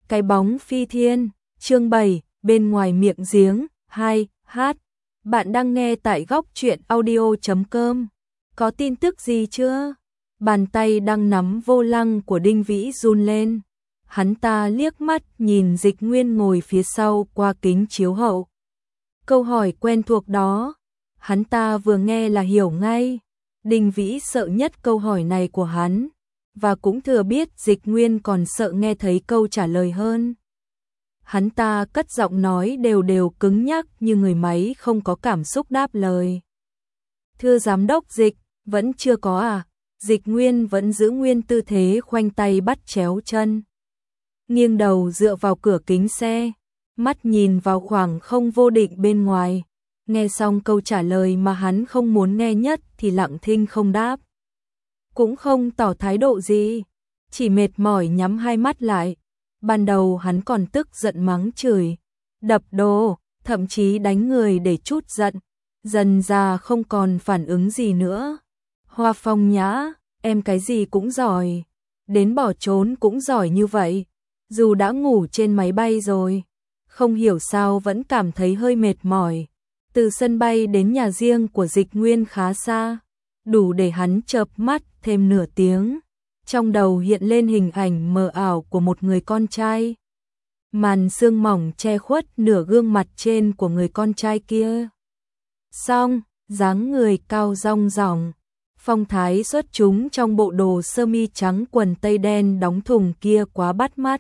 Cái bóng phi thiên, chương 7, bên ngoài miệng giếng, 2, hát. Bạn đang nghe tại góc truyện audio.com. Có tin tức gì chưa? Bàn tay đang nắm vô lăng của Đinh Vĩ run lên. Hắn ta liếc mắt nhìn Dịch Nguyên ngồi phía sau qua kính chiếu hậu. Câu hỏi quen thuộc đó, hắn ta vừa nghe là hiểu ngay. Đinh Vĩ sợ nhất câu hỏi này của hắn, và cũng thừa biết Dịch Nguyên còn sợ nghe thấy câu trả lời hơn. Hắn ta cất giọng nói đều đều cứng nhắc như người máy không có cảm xúc đáp lời. Thưa giám đốc Dịch, vẫn chưa có à? Dịch Nguyên vẫn giữ nguyên tư thế khoanh tay bắt chéo chân, nghiêng đầu dựa vào cửa kính xe, mắt nhìn vào khoảng không vô định bên ngoài. Nghe xong câu trả lời mà hắn không muốn nghe nhất thì lặng thinh không đáp, cũng không tỏ thái độ gì, chỉ mệt mỏi nhắm hai mắt lại. Ban đầu hắn còn tức giận mắng chửi, đập đồ, thậm chí đánh người để trút giận, dần ra không còn phản ứng gì nữa. Hoa Phong Nhã, em cái gì cũng giỏi, đến bỏ trốn cũng giỏi như vậy, dù đã ngủ trên máy bay rồi, không hiểu sao vẫn cảm thấy hơi mệt mỏi. Từ sân bay đến nhà riêng của Dịch Nguyên khá xa, đủ để hắn chợp mắt thêm nửa tiếng. Trong đầu hiện lên hình ảnh mờ ảo của một người con trai. Màn sương mỏng che khuất nửa gương mặt trên của người con trai kia. Xong, dáng người cao rong ròng, phong thái xuất chúng trong bộ đồ sơ mi trắng quần tây đen đóng thùng kia quá bắt mắt.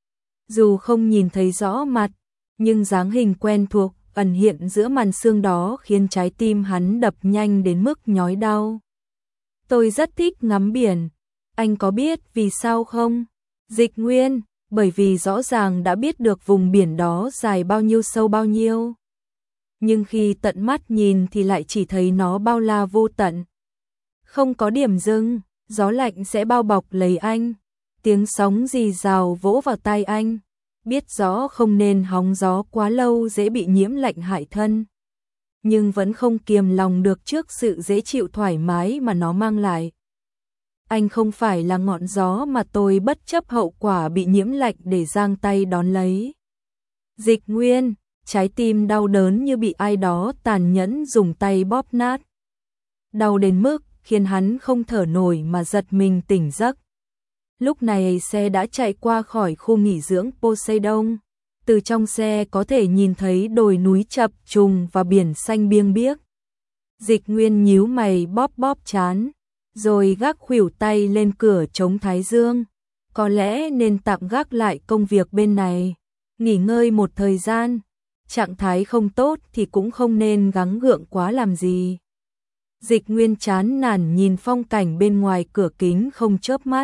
Dù không nhìn thấy rõ mặt, nhưng dáng hình quen thuộc ẩn hiện giữa màn sương đó khiến trái tim hắn đập nhanh đến mức nhói đau. Tôi rất thích ngắm biển. Anh có biết vì sao không? Dịch Nguyên, bởi vì rõ ràng đã biết được vùng biển đó dài bao nhiêu sâu bao nhiêu. Nhưng khi tận mắt nhìn thì lại chỉ thấy nó bao la vô tận. Không có điểm dừng, gió lạnh sẽ bao bọc lấy anh. Tiếng sóng rì rào vỗ vào tai anh. Biết rõ không nên hóng gió quá lâu dễ bị nhiễm lạnh hại thân. Nhưng vẫn không kiềm lòng được trước sự dễ chịu thoải mái mà nó mang lại. Anh không phải là ngọn gió mà tôi bất chấp hậu quả bị nhiễm lạnh để giang tay đón lấy. Dịch Nguyên, trái tim đau đớn như bị ai đó tàn nhẫn dùng tay bóp nát. Đau đến mức khiến hắn không thở nổi mà giật mình tỉnh giấc. Lúc này xe đã chạy qua khỏi khu nghỉ dưỡng Poseidon. Từ trong xe có thể nhìn thấy đồi núi chập trùng và biển xanh biêng biếc. Dịch Nguyên nhíu mày bóp bóp trán, rồi gác khuỷu tay lên cửa chống thái dương. Có lẽ nên tạm gác lại công việc bên này, nghỉ ngơi một thời gian. Trạng thái không tốt thì cũng không nên gắng gượng quá làm gì. Dịch Nguyên chán nản nhìn phong cảnh bên ngoài cửa kính không chớp mắt.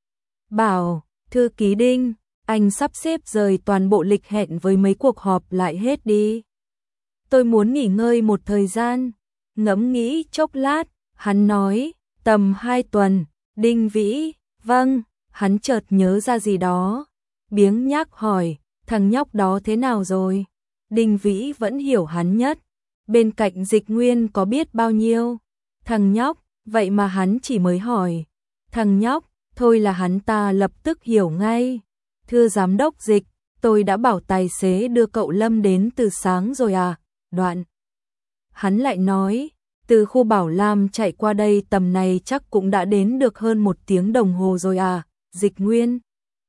Bảo, thư ký Đinh, anh sắp xếp rời toàn bộ lịch hẹn với mấy cuộc họp lại hết đi. Tôi muốn nghỉ ngơi một thời gian. Ngẫm nghĩ chốc lát, hắn nói, tầm 2 tuần. Đinh Vĩ, vâng, hắn chợt nhớ ra gì đó. Biếng nhác hỏi, thằng nhóc đó thế nào rồi? Đinh Vĩ vẫn hiểu hắn nhất. Bên cạnh Dịch Nguyên có biết bao nhiêu. Thằng nhóc, vậy mà hắn chỉ mới hỏi. Thằng nhóc, thôi là hắn ta lập tức hiểu ngay. Thưa giám đốc Dịch, tôi đã bảo tài xế đưa cậu Lâm đến từ sáng rồi à? Đoạn. Hắn lại nói, từ khu Bảo Lam chạy qua đây tầm này chắc cũng đã đến được hơn 1 tiếng đồng hồ rồi à? Dịch Nguyên.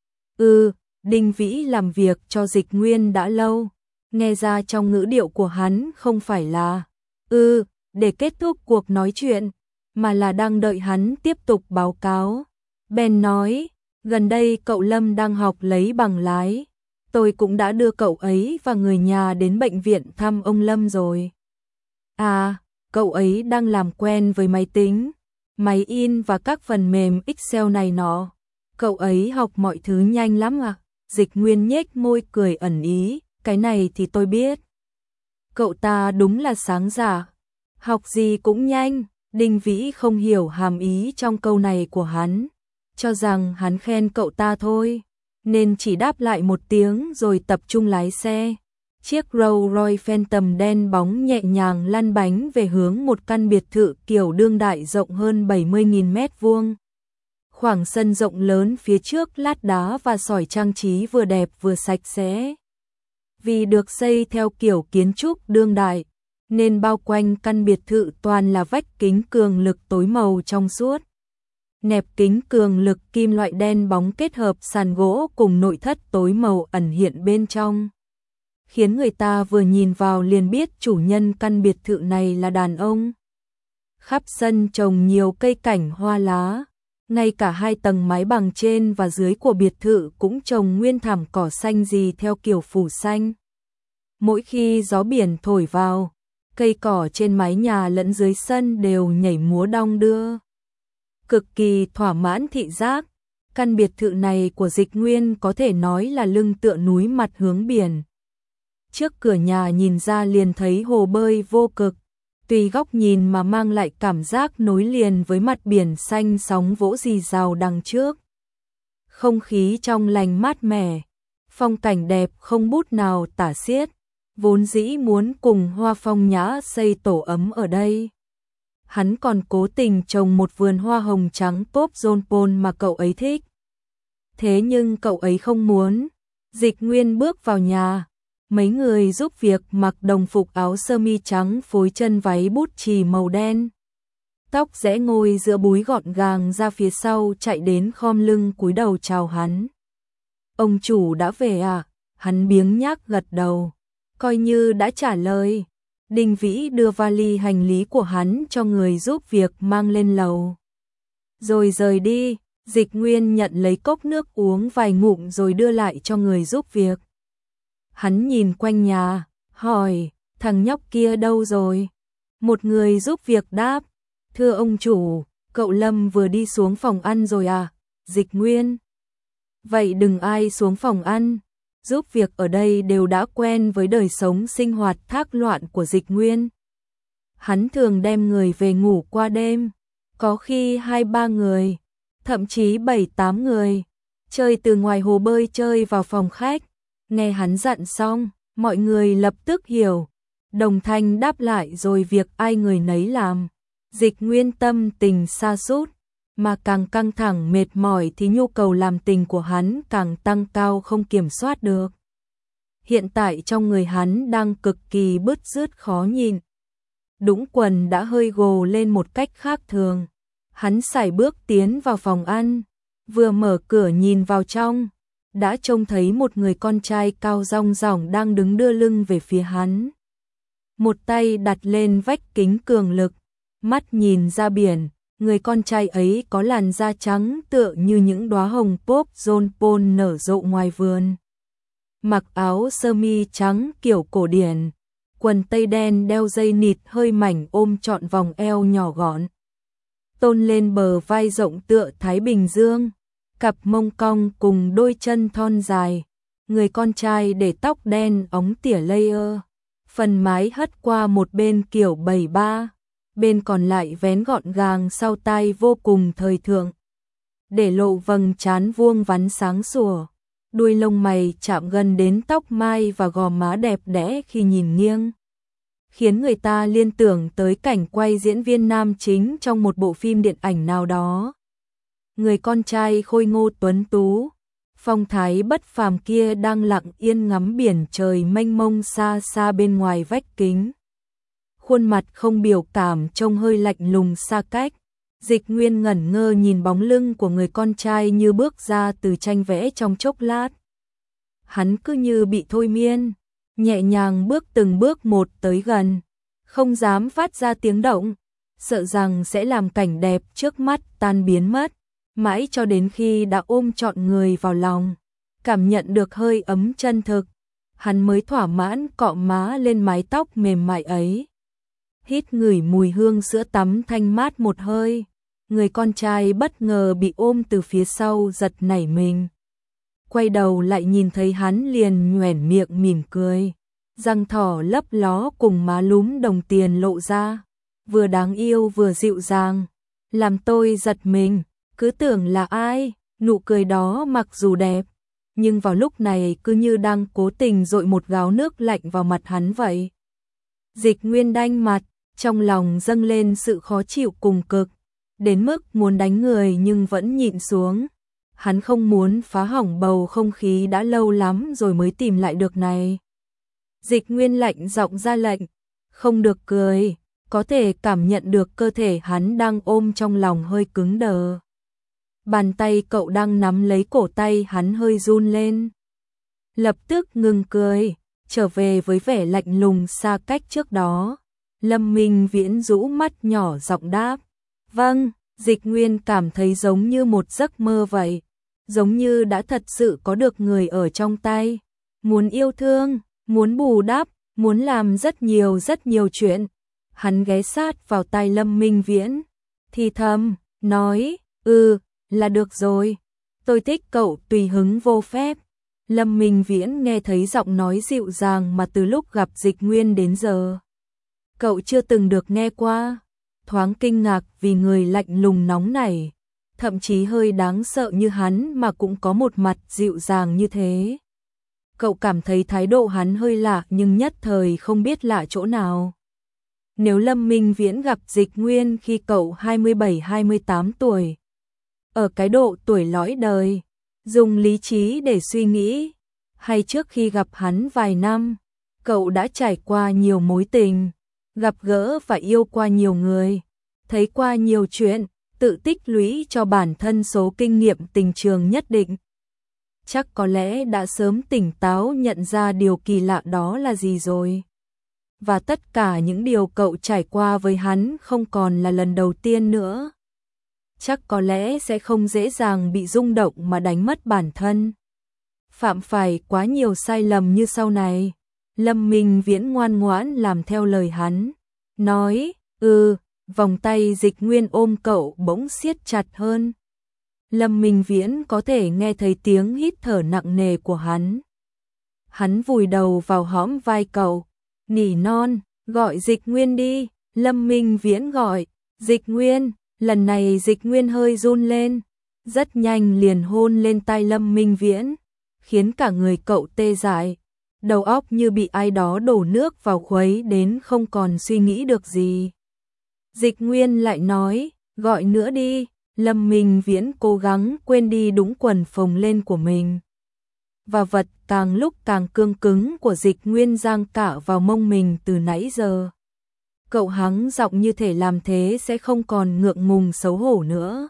Đinh Vĩ làm việc cho Dịch Nguyên đã lâu. Nghe ra trong ngữ điệu của hắn không phải là để kết thúc cuộc nói chuyện, mà là đang đợi hắn tiếp tục báo cáo. Ben nói, gần đây cậu Lâm đang học lấy bằng lái. Tôi cũng đã đưa cậu ấy và người nhà đến bệnh viện thăm ông Lâm rồi. À, cậu ấy đang làm quen với máy tính, máy in và các phần mềm Excel này nọ. Cậu ấy học mọi thứ nhanh lắm à? Dịch Nguyên nhếch môi cười ẩn ý, cái này thì tôi biết. Cậu ta đúng là sáng giả, học gì cũng nhanh. Đinh Vĩ không hiểu hàm ý trong câu này của hắn, cho rằng hắn khen cậu ta thôi, nên chỉ đáp lại một tiếng rồi tập trung lái xe. Chiếc Rolls Royce Phantom đen bóng nhẹ nhàng lăn bánh về hướng một căn biệt thự kiểu đương đại rộng hơn 70.000 mét vuông. Khoảng sân rộng lớn phía trước lát đá và sỏi trang trí vừa đẹp vừa sạch sẽ. Vì được xây theo kiểu kiến trúc đương đại, nên bao quanh căn biệt thự toàn là vách kính cường lực tối màu trong suốt. Nẹp kính cường lực kim loại đen bóng kết hợp sàn gỗ cùng nội thất tối màu ẩn hiện bên trong, khiến người ta vừa nhìn vào liền biết chủ nhân căn biệt thự này là đàn ông. Khắp sân trồng nhiều cây cảnh hoa lá, ngay cả 2 tầng mái bằng trên và dưới của biệt thự cũng trồng nguyên thảm cỏ xanh gì theo kiểu phủ xanh. Mỗi khi gió biển thổi vào, cây cỏ trên mái nhà lẫn dưới sân đều nhảy múa đong đưa. Cực kỳ thỏa mãn thị giác, căn biệt thự này của Dịch Nguyên có thể nói là lưng tựa núi mặt hướng biển. Trước cửa nhà nhìn ra liền thấy hồ bơi vô cực, tùy góc nhìn mà mang lại cảm giác nối liền với mặt biển xanh sóng vỗ rì rào đằng trước. Không khí trong lành mát mẻ, phong cảnh đẹp không bút nào tả xiết, vốn dĩ muốn cùng Hoa Phong Nhã xây tổ ấm ở đây. Hắn còn cố tình trồng một vườn hoa hồng trắng pop Johnpon mà cậu ấy thích. Thế nhưng cậu ấy không muốn. Dịch Nguyên bước vào nhà, mấy người giúp việc mặc đồng phục áo sơ mi trắng phối chân váy bút chì màu đen. Tóc rẽ ngồi giữa búi gọn gàng ra phía sau chạy đến khom lưng cúi đầu chào hắn. Ông chủ đã về à? Hắn biếng nhác gật đầu, coi như đã trả lời. Đinh Vĩ đưa vali hành lý của hắn cho người giúp việc mang lên lầu. Rồi rời đi, Dịch Nguyên nhận lấy cốc nước uống vài ngụm rồi đưa lại cho người giúp việc. Hắn nhìn quanh nhà, hỏi, thằng nhóc kia đâu rồi? Một người giúp việc đáp, thưa ông chủ, cậu Lâm vừa đi xuống phòng ăn rồi à? Dịch Nguyên, vậy đừng ai xuống phòng ăn. Giúp việc ở đây đều đã quen với đời sống sinh hoạt thác loạn của Dịch Nguyên. Hắn thường đem người về ngủ qua đêm, có khi 2-3 người, thậm chí 7-8 người, chơi từ ngoài hồ bơi chơi vào phòng khách. Nghe hắn dặn xong, mọi người lập tức hiểu, đồng thanh đáp lại rồi việc ai người nấy làm. Dịch Nguyên tâm tình sa sút, mà càng căng thẳng mệt mỏi thì nhu cầu làm tình của hắn càng tăng cao không kiểm soát được. Hiện tại trong người hắn đang cực kỳ bứt rứt khó nhìn. Đũng quần đã hơi gồ lên một cách khác thường. Hắn sải bước tiến vào phòng ăn, vừa mở cửa nhìn vào trong, đã trông thấy một người con trai cao rong ròng đang đứng đưa lưng về phía hắn. Một tay đặt lên vách kính cường lực, mắt nhìn ra biển. Người con trai ấy có làn da trắng tựa như những đóa hồng pop Johnpon nở rộ ngoài vườn. Mặc áo sơ mi trắng kiểu cổ điển, quần tây đen đeo dây nịt hơi mảnh ôm trọn vòng eo nhỏ gọn, tôn lên bờ vai rộng tựa Thái Bình Dương, cặp mông cong cùng đôi chân thon dài. Người con trai để tóc đen óng tỉa layer, phần mái hất qua một bên kiểu 73. Bên còn lại vén gọn gàng sau tai vô cùng thời thượng, để lộ vầng trán vuông vắn sáng sủa, đuôi lông mày chạm gần đến tóc mai và gò má đẹp đẽ khi nhìn nghiêng, khiến người ta liên tưởng tới cảnh quay diễn viên nam chính trong một bộ phim điện ảnh nào đó. Người con trai khôi ngô tuấn tú, phong thái bất phàm kia đang lặng yên ngắm biển trời mênh mông xa xa bên ngoài vách kính. Khuôn mặt không biểu cảm trông hơi lạnh lùng xa cách. Dịch Nguyên ngẩn ngơ nhìn bóng lưng của người con trai như bước ra từ tranh vẽ trong chốc lát. Hắn cứ như bị thôi miên, nhẹ nhàng bước từng bước một tới gần, không dám phát ra tiếng động, sợ rằng sẽ làm cảnh đẹp trước mắt tan biến mất, mãi cho đến khi đã ôm trọn người vào lòng, cảm nhận được hơi ấm chân thực, hắn mới thỏa mãn cọ má lên mái tóc mềm mại ấy. Hít ngửi mùi hương sữa tắm thanh mát một hơi, người con trai bất ngờ bị ôm từ phía sau giật nảy mình. Quay đầu lại nhìn thấy hắn liền nhoẻn miệng mỉm cười, răng thỏ lấp ló cùng má lúm đồng tiền lộ ra, vừa đáng yêu vừa dịu dàng, làm tôi giật mình, cứ tưởng là ai. Nụ cười đó mặc dù đẹp, nhưng vào lúc này cứ như đang cố tình dội một gáo nước lạnh vào mặt hắn vậy. Dịch Nguyên đanh mặt, trong lòng dâng lên sự khó chịu cùng cực, đến mức muốn đánh người nhưng vẫn nhịn xuống. Hắn không muốn phá hỏng bầu không khí đã lâu lắm rồi mới tìm lại được này. Dịch Nguyên lạnh giọng ra lệnh, không được cười, có thể cảm nhận được cơ thể hắn đang ôm trong lòng hơi cứng đờ. Bàn tay cậu đang nắm lấy cổ tay hắn hơi run lên. Lập tức ngừng cười, trở về với vẻ lạnh lùng xa cách trước đó. Lâm Minh Viễn rũ mắt nhỏ giọng đáp, vâng. Dịch Nguyên cảm thấy giống như một giấc mơ vậy, giống như đã thật sự có được người ở trong tay, muốn yêu thương, muốn bù đắp, muốn làm rất nhiều chuyện. Hắn ghé sát vào tai Lâm Minh Viễn, thì thầm, nói, là được rồi, tôi thích cậu tùy hứng vô phép. Lâm Minh Viễn nghe thấy giọng nói dịu dàng mà từ lúc gặp Dịch Nguyên đến giờ cậu chưa từng được nghe qua. Thoáng kinh ngạc vì người lạnh lùng nóng này, thậm chí hơi đáng sợ như hắn mà cũng có một mặt dịu dàng như thế. Cậu cảm thấy thái độ hắn hơi lạ nhưng nhất thời không biết lạ chỗ nào. Nếu Lâm Minh Viễn gặp Dịch Nguyên khi cậu 27-28 tuổi, ở cái độ tuổi lõi đời, dùng lý trí để suy nghĩ, hay trước khi gặp hắn vài năm, cậu đã trải qua nhiều mối tình, gặp gỡ và yêu qua nhiều người, thấy qua nhiều chuyện, tự tích lũy cho bản thân số kinh nghiệm tình trường nhất định. Chắc có lẽ đã sớm tỉnh táo nhận ra điều kỳ lạ đó là gì rồi. Và tất cả những điều cậu trải qua với hắn không còn là lần đầu tiên nữa. Chắc có lẽ sẽ không dễ dàng bị rung động mà đánh mất bản thân, phạm phải quá nhiều sai lầm như sau này. Lâm Minh Viễn ngoan ngoãn làm theo lời hắn, nói, vòng tay Dịch Nguyên ôm cậu bỗng siết chặt hơn. Lâm Minh Viễn có thể nghe thấy tiếng hít thở nặng nề của hắn. Hắn vùi đầu vào hõm vai cậu, nỉ non, gọi Dịch Nguyên đi. Lâm Minh Viễn gọi, Dịch Nguyên, lần này Dịch Nguyên hơi run lên, rất nhanh liền hôn lên tai Lâm Minh Viễn, khiến cả người cậu tê dại, đầu óc như bị ai đó đổ nước vào khuấy đến không còn suy nghĩ được gì. Dịch Nguyên lại nói, gọi nữa đi. Lâm Minh Viễn cố gắng quên đi đúng quần phồng lên của mình. Và vật càng lúc càng cương cứng của Dịch Nguyên giang cả vào mông mình từ nãy giờ. Cậu hắng giọng như thể làm thế sẽ không còn ngượng ngùng xấu hổ nữa.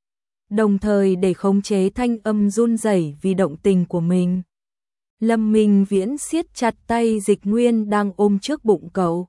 Đồng thời để khống chế thanh âm run rẩy vì động tình của mình. Lâm Minh Viễn siết chặt tay Dịch Nguyên đang ôm trước bụng cậu.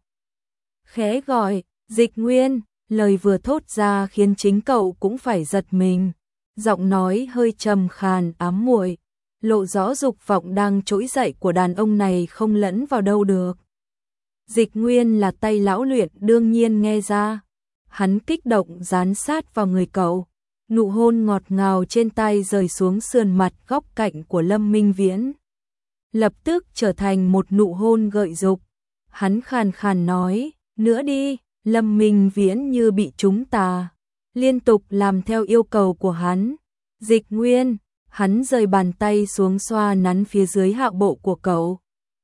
Khẽ gọi, Dịch Nguyên, lời vừa thốt ra khiến chính cậu cũng phải giật mình. Giọng nói hơi trầm khàn ám muội, lộ rõ dục vọng đang trỗi dậy của đàn ông này không lẫn vào đâu được. Dịch Nguyên là tay lão luyện đương nhiên nghe ra. Hắn kích động dán sát vào người cậu. Nụ hôn ngọt ngào trên tay rời xuống sườn mặt góc cạnh của Lâm Minh Viễn, lập tức trở thành một nụ hôn gợi dục. Hắn khàn khàn nói, nữa đi. Lâm Minh Viễn như bị trúng tà, liên tục làm theo yêu cầu của hắn. Dịch Nguyên, hắn rời bàn tay xuống xoa nắn phía dưới hạ bộ của cậu.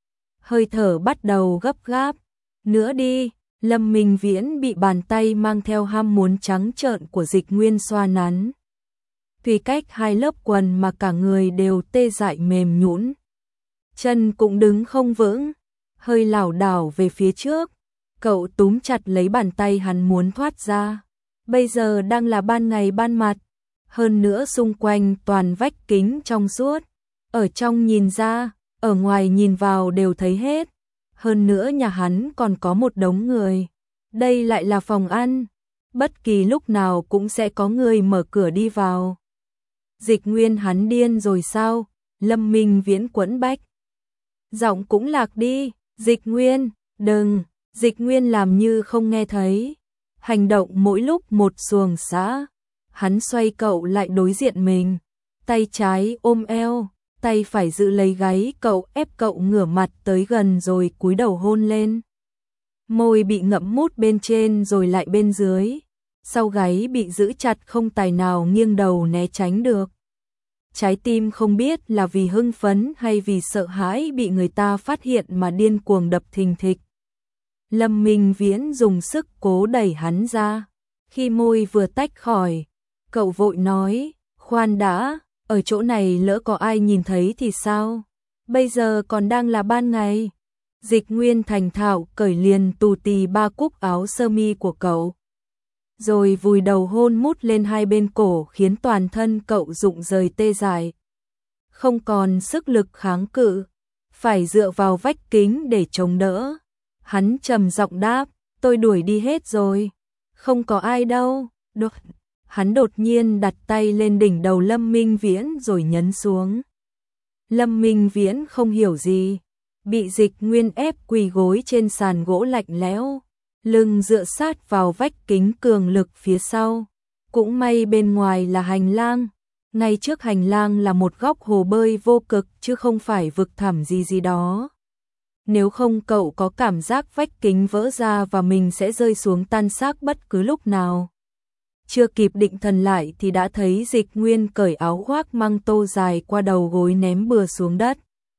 Hơi thở bắt đầu gấp gáp. Nữa đi. Lâm Minh Viễn bị bàn tay mang theo ham muốn trắng trợn của Dịch Nguyên xoa nắn. Tùy cách hai lớp quần mà cả người đều tê dại mềm nhũn, chân cũng đứng không vững, hơi lảo đảo về phía trước. Cậu túm chặt lấy bàn tay hắn muốn thoát ra. Bây giờ đang là ban ngày ban mặt, hơn nữa xung quanh toàn vách kính trong suốt. Ở trong nhìn ra, ở ngoài nhìn vào đều thấy hết. Hơn nữa nhà hắn còn có một đống người. Đây lại là phòng ăn, bất kỳ lúc nào cũng sẽ có người mở cửa đi vào. Dịch Nguyên hắn điên rồi sao? Lâm Minh Viễn quẫn bách. Giọng cũng lạc đi, Dịch Nguyên, đừng. Dịch Nguyên làm như không nghe thấy, hành động mỗi lúc một xuồng xã. Hắn xoay cậu lại đối diện mình, tay trái ôm eo, tay phải giữ lấy gáy cậu, ép cậu ngửa mặt tới gần rồi cúi đầu hôn lên. Môi bị ngậm mút bên trên rồi lại bên dưới, sau gáy bị giữ chặt không tài nào nghiêng đầu né tránh được. Trái tim không biết là vì hưng phấn hay vì sợ hãi bị người ta phát hiện mà điên cuồng đập thình thịch. Lâm Minh Viễn dùng sức cố đẩy hắn ra, Khi môi vừa tách khỏi, cậu vội nói, khoan đã, ở chỗ này lỡ có ai nhìn thấy thì sao? Bây giờ còn đang là ban ngày. Dịch Nguyên thành thạo cởi liền tù tì ba cúc áo sơ mi của cậu, rồi vùi đầu hôn mút lên hai bên cổ khiến toàn thân cậu rụng rời tê dại. Không còn sức lực kháng cự, phải dựa vào vách kính để chống đỡ. Hắn trầm giọng đáp, tôi đuổi đi hết rồi. Không có ai đâu. Hắn đột nhiên đặt tay lên đỉnh đầu Lâm Minh Viễn rồi nhấn xuống. Lâm Minh Viễn không hiểu gì, bị Dịch Nguyên ép quỳ gối trên sàn gỗ lạnh lẽo, lưng dựa sát vào vách kính cường lực phía sau. Cũng may bên ngoài là hành lang, ngay trước hành lang là một góc hồ bơi vô cực chứ không phải vực thẳm gì đó. Nếu không cậu có cảm giác vách kính vỡ ra và mình sẽ rơi xuống tan xác bất cứ lúc nào. Chưa kịp định thần lại thì đã thấy Dịch Nguyên cởi áo khoác măng tô dài qua đầu gối ném bừa xuống đất.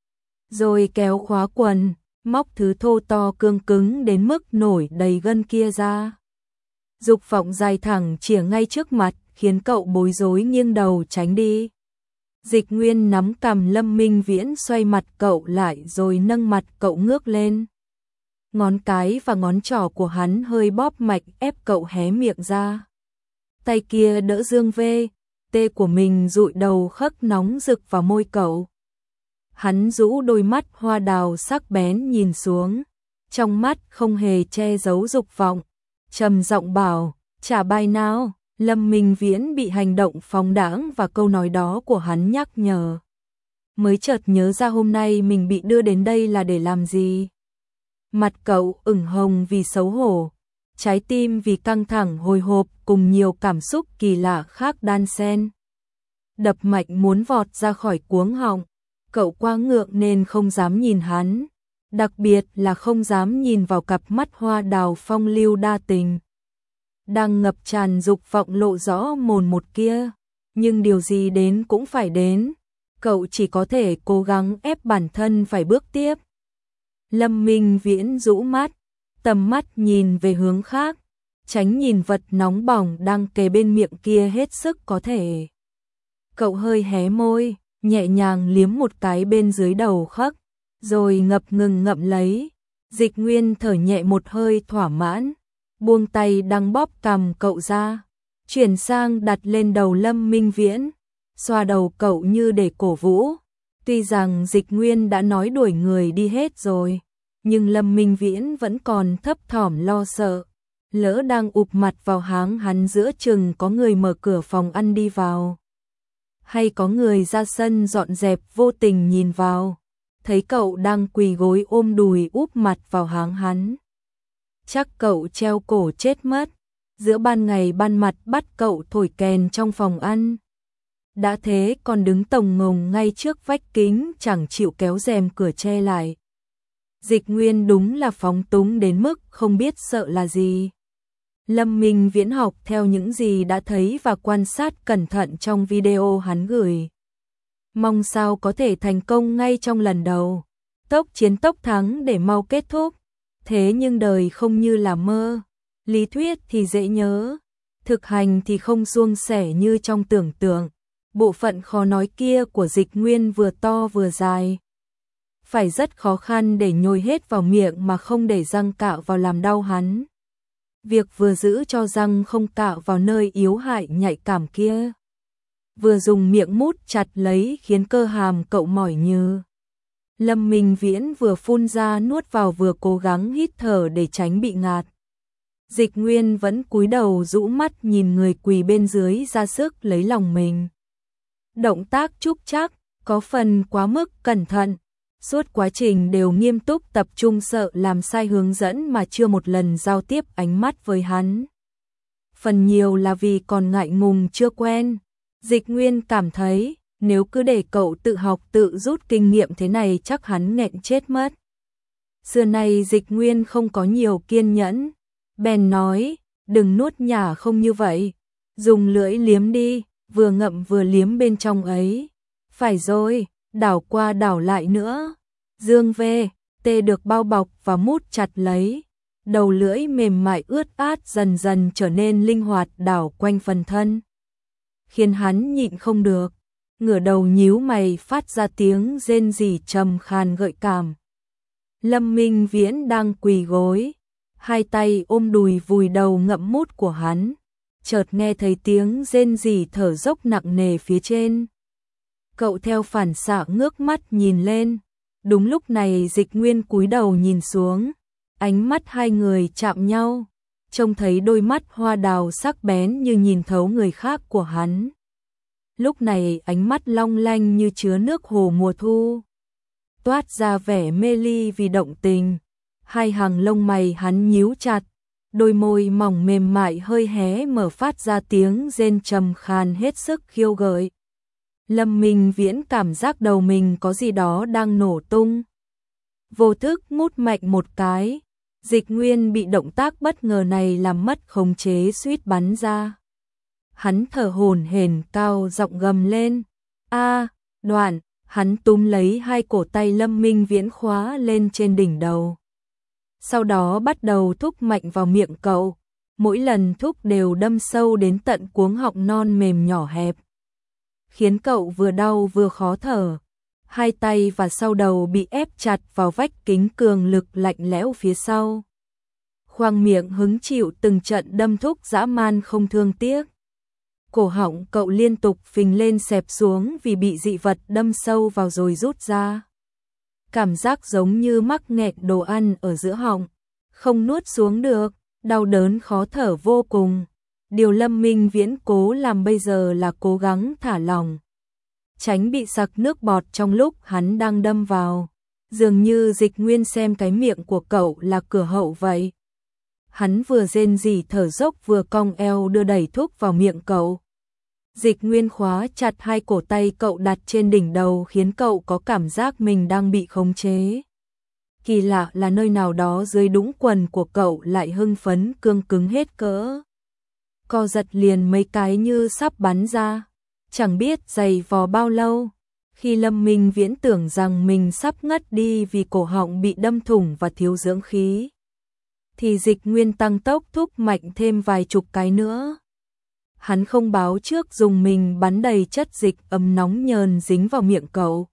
Rồi kéo khóa quần, móc thứ thô to cương cứng đến mức nổi đầy gân kia ra. Dục vọng dài thẳng chĩa ngay trước mặt, khiến cậu bối rối nghiêng đầu tránh đi. Dịch Nguyên nắm cằm Lâm Minh Viễn xoay mặt cậu lại rồi nâng mặt cậu ngước lên. Ngón cái và ngón trỏ của hắn hơi bóp mạch ép cậu hé miệng ra. Tay kia đỡ dương vê, tê của mình dụi đầu khấc nóng rực vào môi cậu. Hắn rũ đôi mắt hoa đào sắc bén nhìn xuống, trong mắt không hề che giấu dục vọng, trầm giọng bảo, trả bài nào. Lâm Minh Viễn bị hành động phóng đãng và câu nói đó của hắn nhắc nhở. Mới chợt nhớ ra hôm nay mình bị đưa đến đây là để làm gì. Mặt cậu ửng hồng vì xấu hổ, trái tim vì căng thẳng hồi hộp cùng nhiều cảm xúc kỳ lạ khác đan xen. Đập mạnh muốn vọt ra khỏi cuống họng, cậu quá ngượng nên không dám nhìn hắn, đặc biệt là không dám nhìn vào cặp mắt hoa đào phong lưu đa tình. Đang ngập tràn dục vọng lộ rõ mồn một kia, nhưng điều gì đến cũng phải đến, cậu chỉ có thể cố gắng ép bản thân phải bước tiếp. Lâm Minh Viễn rũ mắt, tầm mắt nhìn về hướng khác, tránh nhìn vật nóng bỏng đang kề bên miệng kia hết sức có thể. Cậu hơi hé môi, nhẹ nhàng liếm một cái bên dưới đầu khấc, rồi ngập ngừng ngậm lấy. Dịch Nguyên thở nhẹ một hơi thỏa mãn, buông tay đang bóp cằm cậu ra, chuyển sang đặt lên đầu Lâm Minh Viễn, xoa đầu cậu như để cổ vũ. Tuy rằng Dịch Nguyên đã nói đuổi người đi hết rồi, nhưng Lâm Minh Viễn vẫn còn thấp thỏm lo sợ, lỡ đang ụp mặt vào háng hắn giữa chừng có người mở cửa phòng ăn đi vào, hay có người ra sân dọn dẹp vô tình nhìn vào, thấy cậu đang quỳ gối ôm đùi úp mặt vào háng hắn. Chắc cậu treo cổ chết mất, giữa ban ngày ban mặt bắt cậu thổi kèn trong phòng ăn. Đã thế còn đứng tồng ngồng ngay trước vách kính chẳng chịu kéo rèm cửa che lại. Dịch Nguyên đúng là phóng túng đến mức không biết sợ là gì. Lâm Minh Viễn học theo những gì đã thấy và quan sát cẩn thận trong video hắn gửi. Mong sao có thể thành công ngay trong lần đầu, tốc chiến tốc thắng để mau kết thúc. Thế nhưng đời không như là mơ, lý thuyết thì dễ nhớ, thực hành thì không suôn sẻ như trong tưởng tượng. Bộ phận khó nói kia của Dịch Nguyên vừa to vừa dài, phải rất khó khăn để nhồi hết vào miệng mà không để răng cạo vào làm đau hắn. Việc vừa giữ cho răng không cạo vào nơi yếu hại nhạy cảm kia, vừa dùng miệng mút chặt lấy khiến cơ hàm cậu mỏi như. Lâm Minh Viễn vừa phun ra nuốt vào vừa cố gắng hít thở để tránh bị ngạt. Dịch Nguyên vẫn cúi đầu rũ mắt nhìn người quỳ bên dưới ra sức lấy lòng mình. Động tác trúc trắc, có phần quá mức cẩn thận, suốt quá trình đều nghiêm túc tập trung sợ làm sai hướng dẫn mà chưa một lần giao tiếp ánh mắt với hắn. Phần nhiều là vì còn ngại ngùng chưa quen. Dịch Nguyên cảm thấy nếu cứ để cậu tự học tự rút kinh nghiệm thế này chắc hắn nghẹn chết mất. Xưa nay Dịch Nguyên không có nhiều kiên nhẫn, bèn nói, đừng nuốt nhả không như vậy, dùng lưỡi liếm đi, vừa ngậm vừa liếm bên trong ấy. Phải rồi, đảo qua đảo lại nữa. Dương V, tê được bao bọc và mút chặt lấy. đầu lưỡi mềm mại ướt át dần dần trở nên linh hoạt đảo quanh phần thân, khiến hắn nhịn không được, ngửa đầu nhíu mày phát ra tiếng rên rỉ trầm khàn gợi cảm. Lâm Minh Viễn đang quỳ gối, hai tay ôm đùi vùi đầu ngậm mút của hắn, chợt nghe thấy tiếng rên rỉ thở dốc nặng nề phía trên. Cậu theo phản xạ ngước mắt nhìn lên, đúng lúc này Dịch Nguyên cúi đầu nhìn xuống, ánh mắt hai người chạm nhau, trông thấy đôi mắt hoa đào sắc bén như nhìn thấu người khác của hắn. Lúc này ánh mắt long lanh như chứa nước hồ mùa thu, toát ra vẻ mê ly vì động tình. Hai hàng lông mày hắn nhíu chặt, đôi môi mỏng mềm mại hơi hé mở phát ra tiếng rên trầm khàn hết sức khiêu gợi. Lâm Minh Viễn cảm giác đầu mình có gì đó đang nổ tung. Vô thức mút mạnh một cái, Dịch Nguyên bị động tác bất ngờ này làm mất khống chế suýt bắn ra. Hắn thở hổn hển cao giọng gầm lên. Đoạn, hắn túm lấy hai cổ tay Lâm Minh Viễn khóa lên trên đỉnh đầu. Sau đó bắt đầu thúc mạnh vào miệng cậu, mỗi lần thúc đều đâm sâu đến tận cuống họng non mềm nhỏ hẹp, khiến cậu vừa đau vừa khó thở. Hai tay và sau đầu bị ép chặt vào vách kính cường lực lạnh lẽo phía sau. Khoang miệng hứng chịu từng trận đâm thúc dã man không thương tiếc. Cổ họng cậu liên tục phình lên xẹp xuống vì bị dị vật đâm sâu vào rồi rút ra. Cảm giác giống như mắc nghẹt đồ ăn ở giữa họng, không nuốt xuống được, đau đớn khó thở vô cùng. Điều Lâm Minh Viễn cố làm bây giờ là cố gắng thả lỏng, tránh bị sặc nước bọt trong lúc hắn đang đâm vào. Dường như Dịch Nguyên xem cái miệng của cậu là cửa hậu vậy. Hắn vừa rên rỉ thở dốc vừa cong eo đưa đẩy thuốc vào miệng cậu. Dịch Nguyên khóa chặt hai cổ tay cậu đặt trên đỉnh đầu khiến cậu có cảm giác mình đang bị khống chế. Kỳ lạ là nơi nào đó dưới đũng quần của cậu lại hưng phấn cương cứng hết cỡ. Co giật liền mấy cái như sắp bắn ra. Chẳng biết giày vò bao lâu, khi Lâm Minh Viễn tưởng rằng mình sắp ngất đi vì cổ họng bị đâm thủng và thiếu dưỡng khí, thì Dịch Nguyên tăng tốc thúc mạnh thêm vài chục cái nữa. Hắn không báo trước dùng mình bắn đầy chất dịch ấm nóng nhờn dính vào miệng cậu.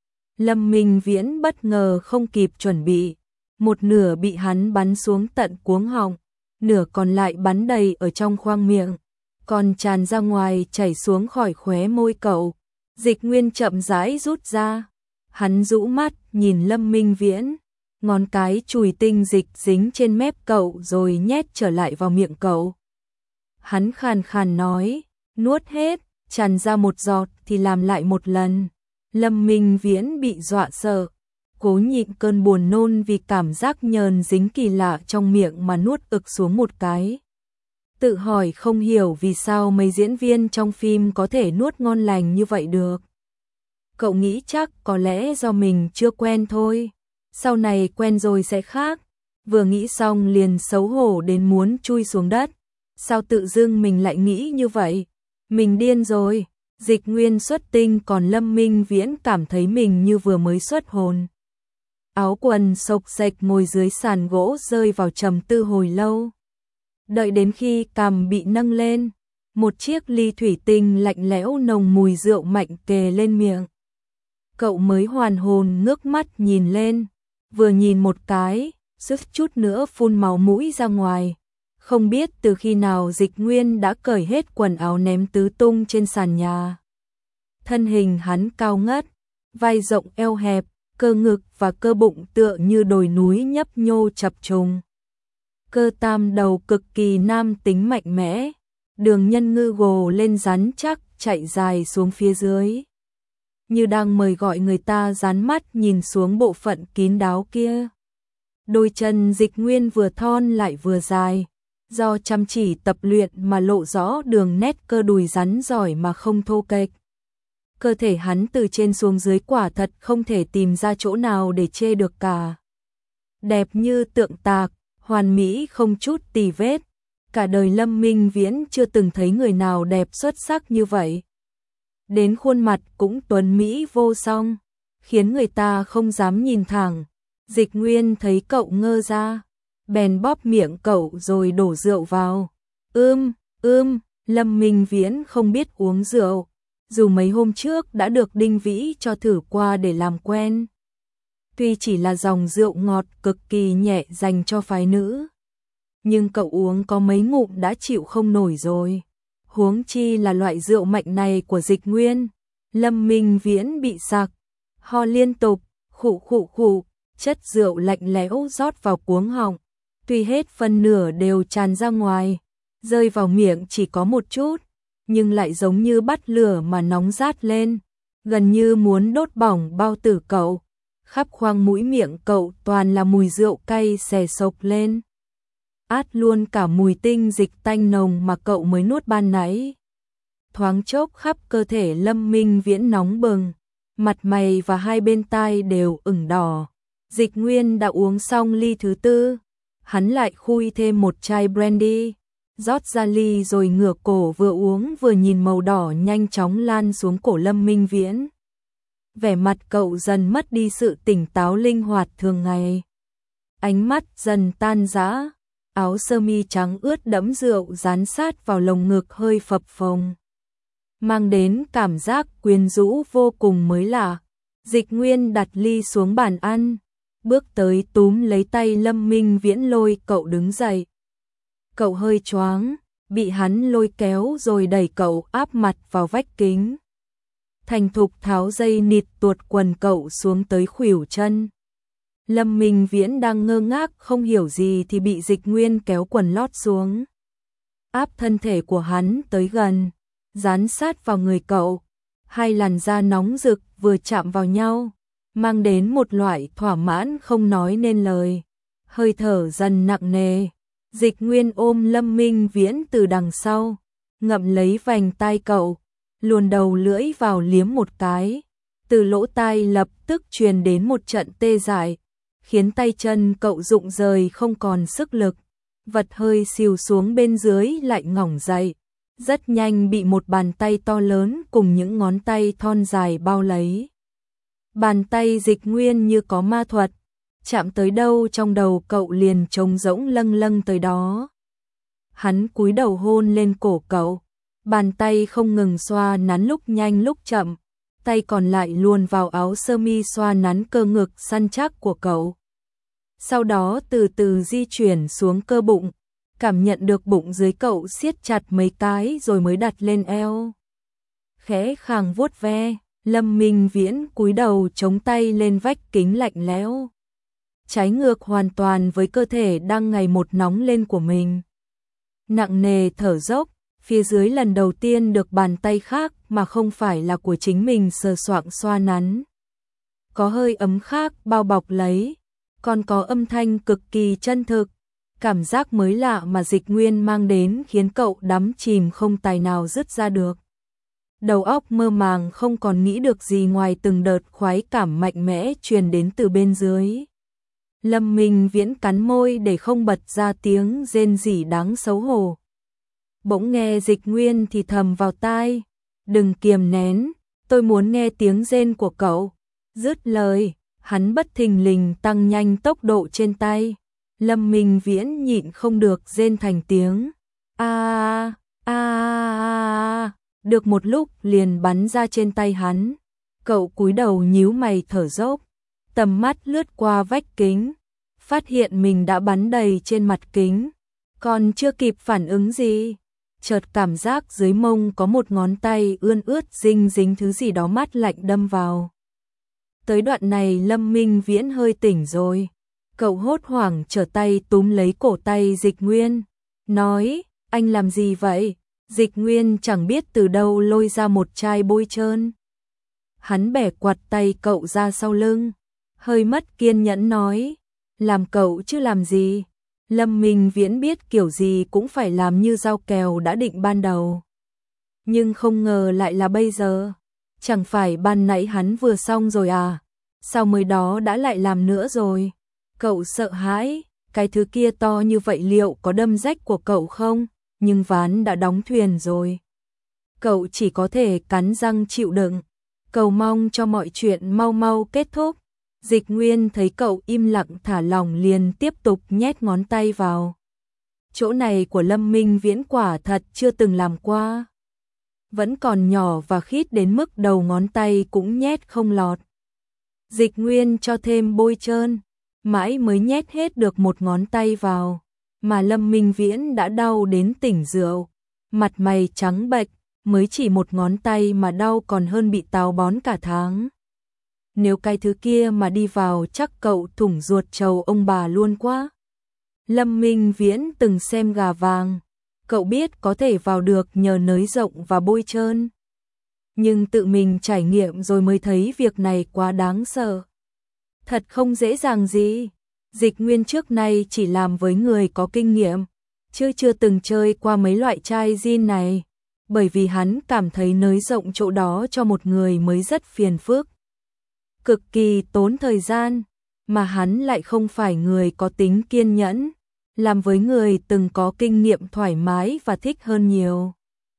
Lâm Minh Viễn bất ngờ không kịp chuẩn bị, một nửa bị hắn bắn xuống tận cuống họng, nửa còn lại bắn đầy ở trong khoang miệng, còn tràn ra ngoài chảy xuống khỏi khóe môi cậu. Dịch Nguyên chậm rãi rút ra, hắn rũ mắt nhìn Lâm Minh Viễn, ngón cái chùi tinh dịch dính trên mép cậu rồi nhét trở lại vào miệng cậu. Hắn khàn khàn nói, nuốt hết, tràn ra một giọt thì làm lại một lần. Lâm Minh Viễn bị dọa sợ, cố nhịn cơn buồn nôn vì cảm giác nhờn dính kỳ lạ trong miệng mà nuốt ực xuống một cái. Tự hỏi không hiểu vì sao mấy diễn viên trong phim có thể nuốt ngon lành như vậy được. Cậu nghĩ chắc có lẽ do mình chưa quen thôi, sau này quen rồi sẽ khác. Vừa nghĩ xong liền xấu hổ đến muốn chui xuống đất. Sao tự dưng mình lại nghĩ như vậy? Mình điên rồi. Dịch Nguyên xuất tinh còn Lâm Minh Viễn cảm thấy mình như vừa mới xuất hồn. Áo quần xộc xệch ngồi dưới sàn gỗ rơi vào trầm tư hồi lâu. Đợi đến khi cằm bị nâng lên, một chiếc ly thủy tinh lạnh lẽo nồng mùi rượu mạnh kề lên miệng. Cậu mới hoàn hồn ngước mắt nhìn lên, vừa nhìn một cái, suýt chút nữa phun máu mũi ra ngoài. Không biết từ khi nào Dịch Nguyên đã cởi hết quần áo ném tứ tung trên sàn nhà. Thân hình hắn cao ngất, vai rộng eo hẹp, cơ ngực và cơ bụng tựa như đồi núi nhấp nhô chập trùng. Cơ tam đầu cực kỳ nam tính mạnh mẽ, đường nhân ngư gồ lên rắn chắc chạy dài xuống phía dưới. Như đang mời gọi người ta dán mắt nhìn xuống bộ phận kín đáo kia. Đôi chân Dịch Nguyên vừa thon lại vừa dài, do chăm chỉ tập luyện mà lộ rõ đường nét cơ đùi rắn giỏi mà không thô kệch. Cơ thể hắn từ trên xuống dưới quả thật không thể tìm ra chỗ nào để chê được cả. Đẹp như tượng tạc, hoàn mỹ không chút tì vết. Cả đời Lâm Minh Viễn chưa từng thấy người nào đẹp xuất sắc như vậy. Đến khuôn mặt cũng tuấn mỹ vô song, khiến người ta không dám nhìn thẳng. Dịch Nguyên thấy cậu ngơ ra, bèn bóp miệng cậu rồi đổ rượu vào. Lâm Minh Viễn không biết uống rượu, dù mấy hôm trước đã được Đinh Vĩ cho thử qua để làm quen. Tuy chỉ là dòng rượu ngọt cực kỳ nhẹ dành cho phái nữ, nhưng cậu uống có mấy ngụm đã chịu không nổi rồi. Huống chi là loại rượu mạnh này của Dịch Nguyên. Lâm Minh Viễn bị sặc, ho liên tục, khụ, chất rượu lạnh lẽo rót vào cuống họng, tuy hết phân nửa đều tràn ra ngoài, rơi vào miệng chỉ có một chút, nhưng lại giống như bắt lửa mà nóng rát lên, gần như muốn đốt bỏng bao tử cậu. Khắp khoang mũi miệng cậu toàn là mùi rượu cay xè xộc lên, át luôn cả mùi tinh dịch tanh nồng mà cậu mới nuốt ban nãy. Thoáng chốc khắp cơ thể Lâm Minh Viễn nóng bừng, mặt mày và hai bên tai đều ửng đỏ. Dịch Nguyên đã uống xong ly thứ tư, hắn lại khui thêm một chai brandy, rót ra ly rồi ngửa cổ vừa uống vừa nhìn màu đỏ nhanh chóng lan xuống cổ Lâm Minh Viễn. Vẻ mặt cậu dần mất đi sự tỉnh táo linh hoạt thường ngày. Ánh mắt dần tan rã, áo sơ mi trắng ướt đẫm rượu dán sát vào lồng ngực hơi phập phồng, mang đến cảm giác quyến rũ vô cùng mới lạ. Dịch Nguyên đặt ly xuống bàn ăn, bước tới túm lấy tay Lâm Minh Viễn lôi cậu đứng dậy. Cậu hơi choáng, bị hắn lôi kéo rồi đẩy cậu áp mặt vào vách kính. Thành thục tháo dây nịt tuột quần cậu xuống tới khuỷu chân. Lâm Minh Viễn đang ngơ ngác không hiểu gì thì bị Dịch Nguyên kéo quần lót xuống, áp thân thể của hắn tới gần, dán sát vào người cậu. Hai làn da nóng rực vừa chạm vào nhau, mang đến một loại thỏa mãn không nói nên lời. Hơi thở dần nặng nề, Dịch Nguyên ôm Lâm Minh Viễn từ đằng sau, ngậm lấy vành tai cậu, luồn đầu lưỡi vào liếm một cái. Từ lỗ tai lập tức truyền đến một trận tê dại, khiến tay chân cậu rụng rời không còn sức lực, vật hơi xìu xuống bên dưới lại ngỏng dậy, rất nhanh bị một bàn tay to lớn cùng những ngón tay thon dài bao lấy. Bàn tay Dịch Nguyên như có ma thuật, chạm tới đâu trong đầu cậu liền trống rỗng lâng lâng tới đó. Hắn cúi đầu hôn lên cổ cậu, bàn tay không ngừng xoa nắn lúc nhanh lúc chậm, tay còn lại luồn vào áo sơ mi xoa nắn cơ ngực săn chắc của cậu. Sau đó từ từ di chuyển xuống cơ bụng, cảm nhận được bụng dưới cậu siết chặt mấy cái rồi mới đặt lên eo. Khẽ khàng vuốt ve, Lâm Minh Viễn cúi đầu chống tay lên vách kính lạnh lẽo, trái ngược hoàn toàn với cơ thể đang ngày một nóng lên của mình. Nặng nề thở dốc, phía dưới lần đầu tiên được bàn tay khác mà không phải là của chính mình sờ soạng xoa nắn. Có hơi ấm khác bao bọc lấy, còn có âm thanh cực kỳ chân thực. Cảm giác mới lạ mà Dịch Nguyên mang đến khiến cậu đắm chìm không tài nào dứt ra được. Đầu óc mơ màng không còn nghĩ được gì ngoài từng đợt khoái cảm mạnh mẽ truyền đến từ bên dưới. Lâm Minh Viễn cắn môi để không bật ra tiếng rên rỉ đáng xấu hổ. Bỗng nghe Dịch Nguyên thì thầm vào tai, đừng kiềm nén, tôi muốn nghe tiếng rên của cậu. Dứt lời, hắn bất thình lình tăng nhanh tốc độ trên tay. Lâm Minh Viễn nhịn không được rên thành tiếng được một lúc liền bắn ra trên tay hắn. Cậu cúi đầu nhíu mày thở dốc, tầm mắt lướt qua vách kính, phát hiện mình đã bắn đầy trên mặt kính, còn chưa kịp phản ứng gì, chợt cảm giác dưới mông có một ngón tay ươn ướt dinh dính thứ gì đó mát lạnh đâm vào. Tới đoạn này Lâm Minh Viễn hơi tỉnh rồi. Cậu hốt hoảng trở tay túm lấy cổ tay Dịch Nguyên, nói, anh làm gì vậy? Dịch Nguyên chẳng biết từ đâu lôi ra một chai bôi trơn. Hắn bẻ quạt tay cậu ra sau lưng, hơi mất kiên nhẫn nói, làm cậu chứ làm gì? Lâm Minh Viễn biết kiểu gì cũng phải làm như giao kèo đã định ban đầu. Nhưng không ngờ lại là bây giờ. Chẳng phải ban nãy hắn vừa xong rồi à? Sao mới đó đã lại làm nữa rồi? Cậu sợ hãi, cái thứ kia to như vậy liệu có đâm rách của cậu không? Nhưng ván đã đóng thuyền rồi. Cậu chỉ có thể cắn răng chịu đựng, cầu mong cho mọi chuyện mau mau kết thúc. Dịch Nguyên thấy cậu im lặng thả lỏng liền tiếp tục nhét ngón tay vào. Chỗ này của Lâm Minh Viễn quả thật chưa từng làm qua. Vẫn còn nhỏ và khít đến mức đầu ngón tay cũng nhét không lọt. Dịch Nguyên cho thêm bôi trơn, mãi mới nhét hết được một ngón tay vào, mà Lâm Minh Viễn đã đau đến tỉnh rượu, mặt mày trắng bệch, mới chỉ một ngón tay mà đau còn hơn bị táo bón cả tháng. Nếu cái thứ kia mà đi vào chắc cậu thủng ruột trầu ông bà luôn quá. Lâm Minh Viễn từng xem Gà Vàng, cậu biết có thể vào được nhờ nới rộng và bôi trơn. Nhưng tự mình trải nghiệm rồi mới thấy việc này quá đáng sợ. Thật không dễ dàng gì. Dịch Nguyên trước nay chỉ làm với người có kinh nghiệm, chứ chưa từng chơi qua mấy loại chai gin này, bởi vì hắn cảm thấy nới rộng chỗ đó cho một người mới rất phiền phức. Cực kỳ tốn thời gian, mà hắn lại không phải người có tính kiên nhẫn, làm với người từng có kinh nghiệm thoải mái và thích hơn nhiều.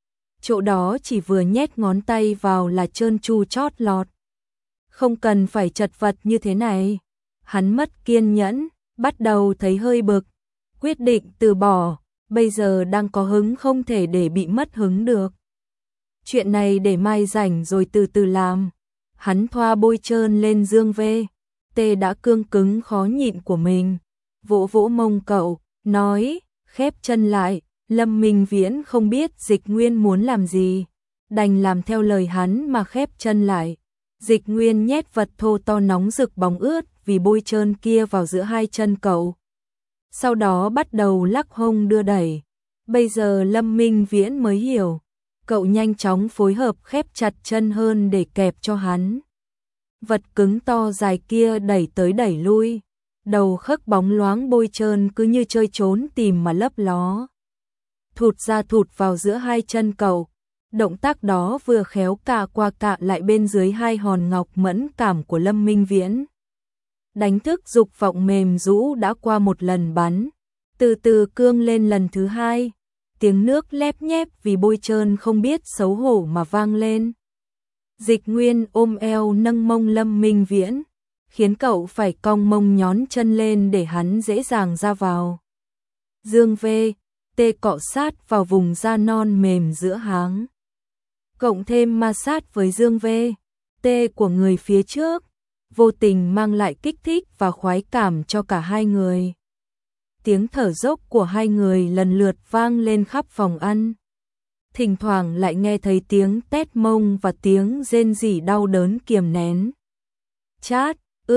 Chỗ đó chỉ vừa nhét ngón tay vào là trơn tru chót lọt. Không cần phải chật vật như thế này. Hắn mất kiên nhẫn, bắt đầu thấy hơi bực, quyết định từ bỏ, bây giờ đang có hứng không thể để bị mất hứng được. Chuyện này để mai rảnh rồi từ từ làm. Hắn thoa bôi trơn lên Dương Vê, tê đã cương cứng khó nhịn của mình, vỗ vỗ mông cậu, nói, khép chân lại. Lâm Minh Viễn không biết Dịch Nguyên muốn làm gì, đành làm theo lời hắn mà khép chân lại. Dịch Nguyên nhét vật thô to nóng rực bóng ướt vì bôi trơn kia vào giữa hai chân cậu. Sau đó bắt đầu lắc hông đưa đẩy. Bây giờ Lâm Minh Viễn mới hiểu, cậu nhanh chóng phối hợp khép chặt chân hơn để kẹp cho hắn. Vật cứng to dài kia đẩy tới đẩy lui, đầu khắc bóng loáng bôi trơn cứ như chơi trốn tìm mà lấp ló. Thụt ra thụt vào giữa hai chân cậu. Động tác đó vừa khéo cạ qua cạ lại bên dưới hai hòn ngọc mẫn cảm của Lâm Minh Viễn. Đánh thức dục vọng mềm rũ đã qua một lần bắn, từ từ cương lên lần thứ hai, tiếng nước lép nhép vì bôi trơn không biết xấu hổ mà vang lên. Dịch Nguyên ôm eo nâng mông Lâm Minh Viễn, khiến cậu phải cong mông nhón chân lên để hắn dễ dàng ra vào. Dương Vê, tê cọ sát vào vùng da non mềm giữa háng. Cộng thêm ma sát với Dương Vê, tê của người phía trước, vô tình mang lại kích thích và khoái cảm cho cả hai người. Tiếng thở dốc của hai người lần lượt vang lên khắp phòng ăn. Thỉnh thoảng lại nghe thấy tiếng tét mông và tiếng rên rỉ đau đớn kiềm nén. Chát,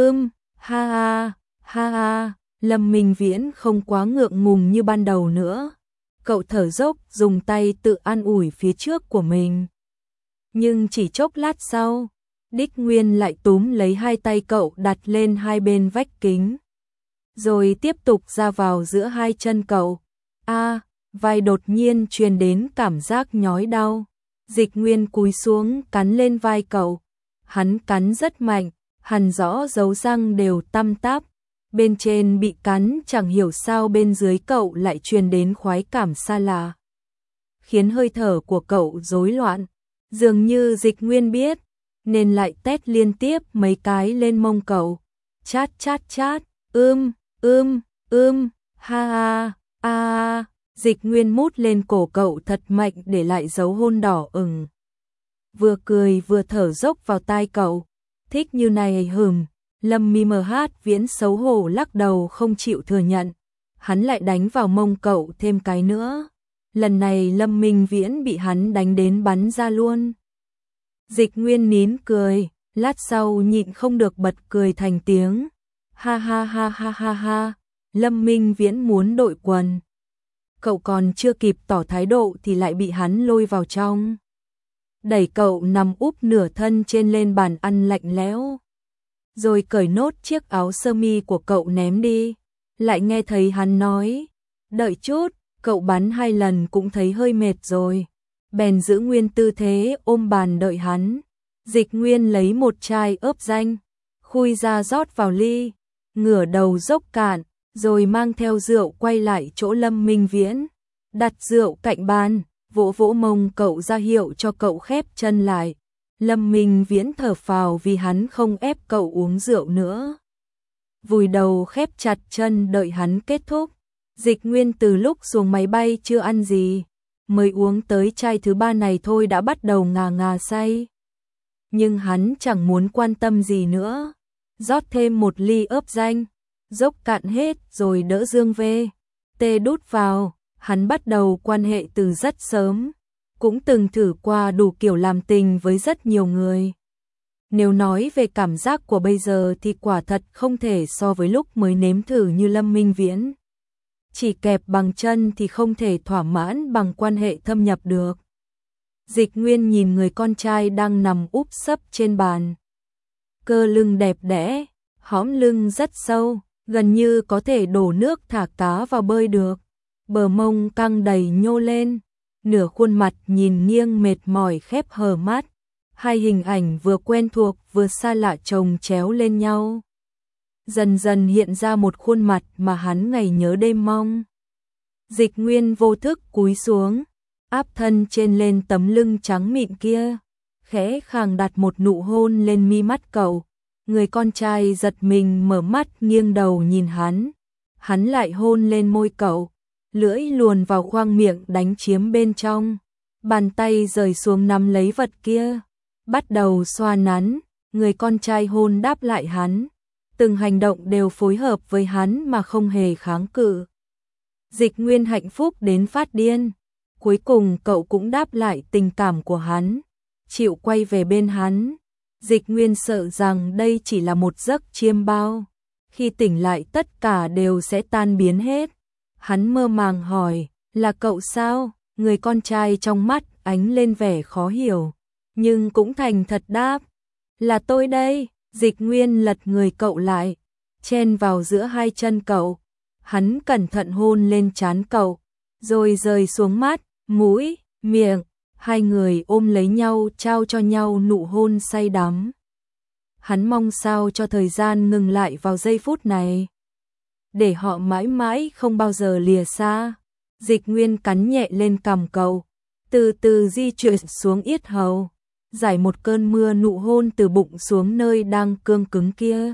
ha ha, ha ha, Lâm Minh Viễn không quá ngượng ngùng như ban đầu nữa. Cậu thở dốc dùng tay tự an ủi phía trước của mình. Nhưng chỉ chốc lát sau, Đích Nguyên lại túm lấy hai tay cậu đặt lên hai bên vách kính. Rồi tiếp tục ra vào giữa hai chân cậu. Vai đột nhiên truyền đến cảm giác nhói đau. Dịch Nguyên cúi xuống cắn lên vai cậu. Hắn cắn rất mạnh, hằn rõ dấu răng đều tăm táp. Bên trên bị cắn chẳng hiểu sao bên dưới cậu lại truyền đến khoái cảm xa lạ, khiến hơi thở của cậu rối loạn. Dường như Dịch Nguyên biết, nên lại tét liên tiếp mấy cái lên mông cậu. Chát chát chát, ha ha, Dịch Nguyên mút lên cổ cậu thật mạnh để lại dấu hôn đỏ ửng. Vừa cười vừa thở dốc vào tai cậu. Thích như này hừm. Lâm Mi Mh Viễn xấu hổ lắc đầu không chịu thừa nhận. Hắn lại đánh vào mông cậu thêm cái nữa. Lần này Lâm Minh Viễn bị hắn đánh đến bắn ra luôn. Dịch Nguyên nín cười, lát sau nhịn không được bật cười thành tiếng. Ha ha ha ha ha ha, Lâm Minh Viễn muốn đội quần. Cậu còn chưa kịp tỏ thái độ thì lại bị hắn lôi vào trong. Đẩy cậu nằm úp nửa thân trên lên bàn ăn lạnh lẽo. Rồi cởi nốt chiếc áo sơ mi của cậu ném đi. Lại nghe thấy hắn nói, đợi chút, cậu bắn 2 lần cũng thấy hơi mệt rồi. Bèn giữ nguyên tư thế ôm bàn đợi hắn. Dịch Nguyên lấy một chai ớp danh, khui ra rót vào ly, ngửa đầu dốc cạn, rồi mang theo rượu quay lại chỗ Lâm Minh Viễn. Đặt rượu cạnh bàn, vỗ vỗ mông cậu ra hiệu cho cậu khép chân lại. Lâm Minh Viễn thở phào vì hắn không ép cậu uống rượu nữa. vùi đầu khép chặt chân đợi hắn kết thúc. Dịch Nguyên từ lúc xuống máy bay chưa ăn gì, mới uống tới chai thứ 3 này thôi đã bắt đầu ngà ngà say. Nhưng hắn chẳng muốn quan tâm gì nữa, rót thêm một ly ớp danh, dốc cạn hết rồi đỡ Dương về. Tê đút vào, hắn bắt đầu quan hệ từ rất sớm, cũng từng thử qua đủ kiểu làm tình với rất nhiều người. Nếu nói về cảm giác của bây giờ thì quả thật không thể so với lúc mới nếm thử như Lâm Minh Viễn. Chỉ kẹp bằng chân thì không thể thỏa mãn bằng quan hệ thâm nhập được. Dịch Nguyên nhìn người con trai đang nằm úp sấp trên bàn. Cơ lưng đẹp đẽ, hõm lưng rất sâu, gần như có thể đổ nước thả cá vào bơi được. Bờ mông căng đầy nhô lên, nửa khuôn mặt nhìn nghiêng mệt mỏi khép hờ mắt. Hai hình ảnh vừa quen thuộc vừa xa lạ chồng chéo lên nhau. Dần dần hiện ra một khuôn mặt mà hắn ngày nhớ đêm mong. Dịch Nguyên vô thức cúi xuống, áp thân trên lên tấm lưng trắng mịn kia, khẽ khàng đặt một nụ hôn lên mi mắt cậu. Người con trai giật mình mở mắt nghiêng đầu nhìn hắn lại hôn lên môi cậu, lưỡi luồn vào khoang miệng đánh chiếm bên trong. Bàn tay rời xuống nắm lấy vật kia, bắt đầu xoa nắn, người con trai hôn đáp lại hắn. Từng hành động đều phối hợp với hắn mà không hề kháng cự. Dịch Nguyên hạnh phúc đến phát điên. Cuối cùng cậu cũng đáp lại tình cảm của hắn, chịu quay về bên hắn. Dịch Nguyên sợ rằng đây chỉ là một giấc chiêm bao. Khi tỉnh lại tất cả đều sẽ tan biến hết. Hắn mơ màng hỏi, là cậu sao? Người con trai trong mắt ánh lên vẻ khó hiểu, nhưng cũng thành thật đáp, là tôi đây. Dịch Nguyên lật người cậu lại, chen vào giữa hai chân cậu. Hắn cẩn thận hôn lên trán cậu, rồi rời xuống mắt, mũi, miệng. Hai người ôm lấy nhau trao cho nhau nụ hôn say đắm. Hắn mong sao cho thời gian ngừng lại vào giây phút này, để họ mãi mãi không bao giờ lìa xa. Dịch Nguyên cắn nhẹ lên cằm cậu, từ từ di chuyển xuống yết hầu, giải một cơn mưa nụ hôn từ bụng xuống nơi đang cương cứng kia.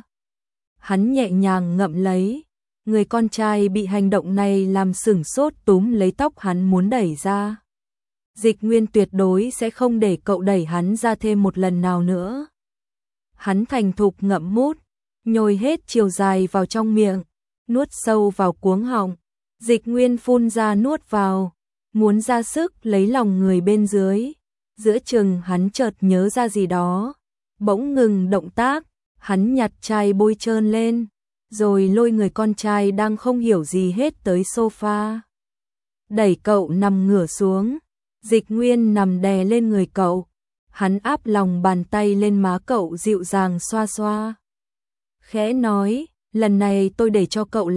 Hắn nhẹ nhàng ngậm lấy, người con trai bị hành động này làm sửng sốt túm lấy tóc hắn muốn đẩy ra. Dịch Nguyên tuyệt đối sẽ không để cậu đẩy hắn ra thêm một lần nào nữa. Hắn thành thục ngậm mút, nhồi hết chiều dài vào trong miệng, nuốt sâu vào cuống họng. Dịch Nguyên phun ra nuốt vào, muốn ra sức lấy lòng người bên dưới. Giữa chừng hắn chợt nhớ ra gì đó, bỗng ngừng động tác. Hắn nhặt chai bôi trơn lên, rồi lôi người con trai đang không hiểu gì hết tới sofa, đẩy cậu nằm ngửa xuống. Dịch Nguyên nằm đè lên người cậu, hắn áp lòng bàn tay lên má cậu dịu dàng xoa xoa. Khẽ nói, lần này tôi để cho cậu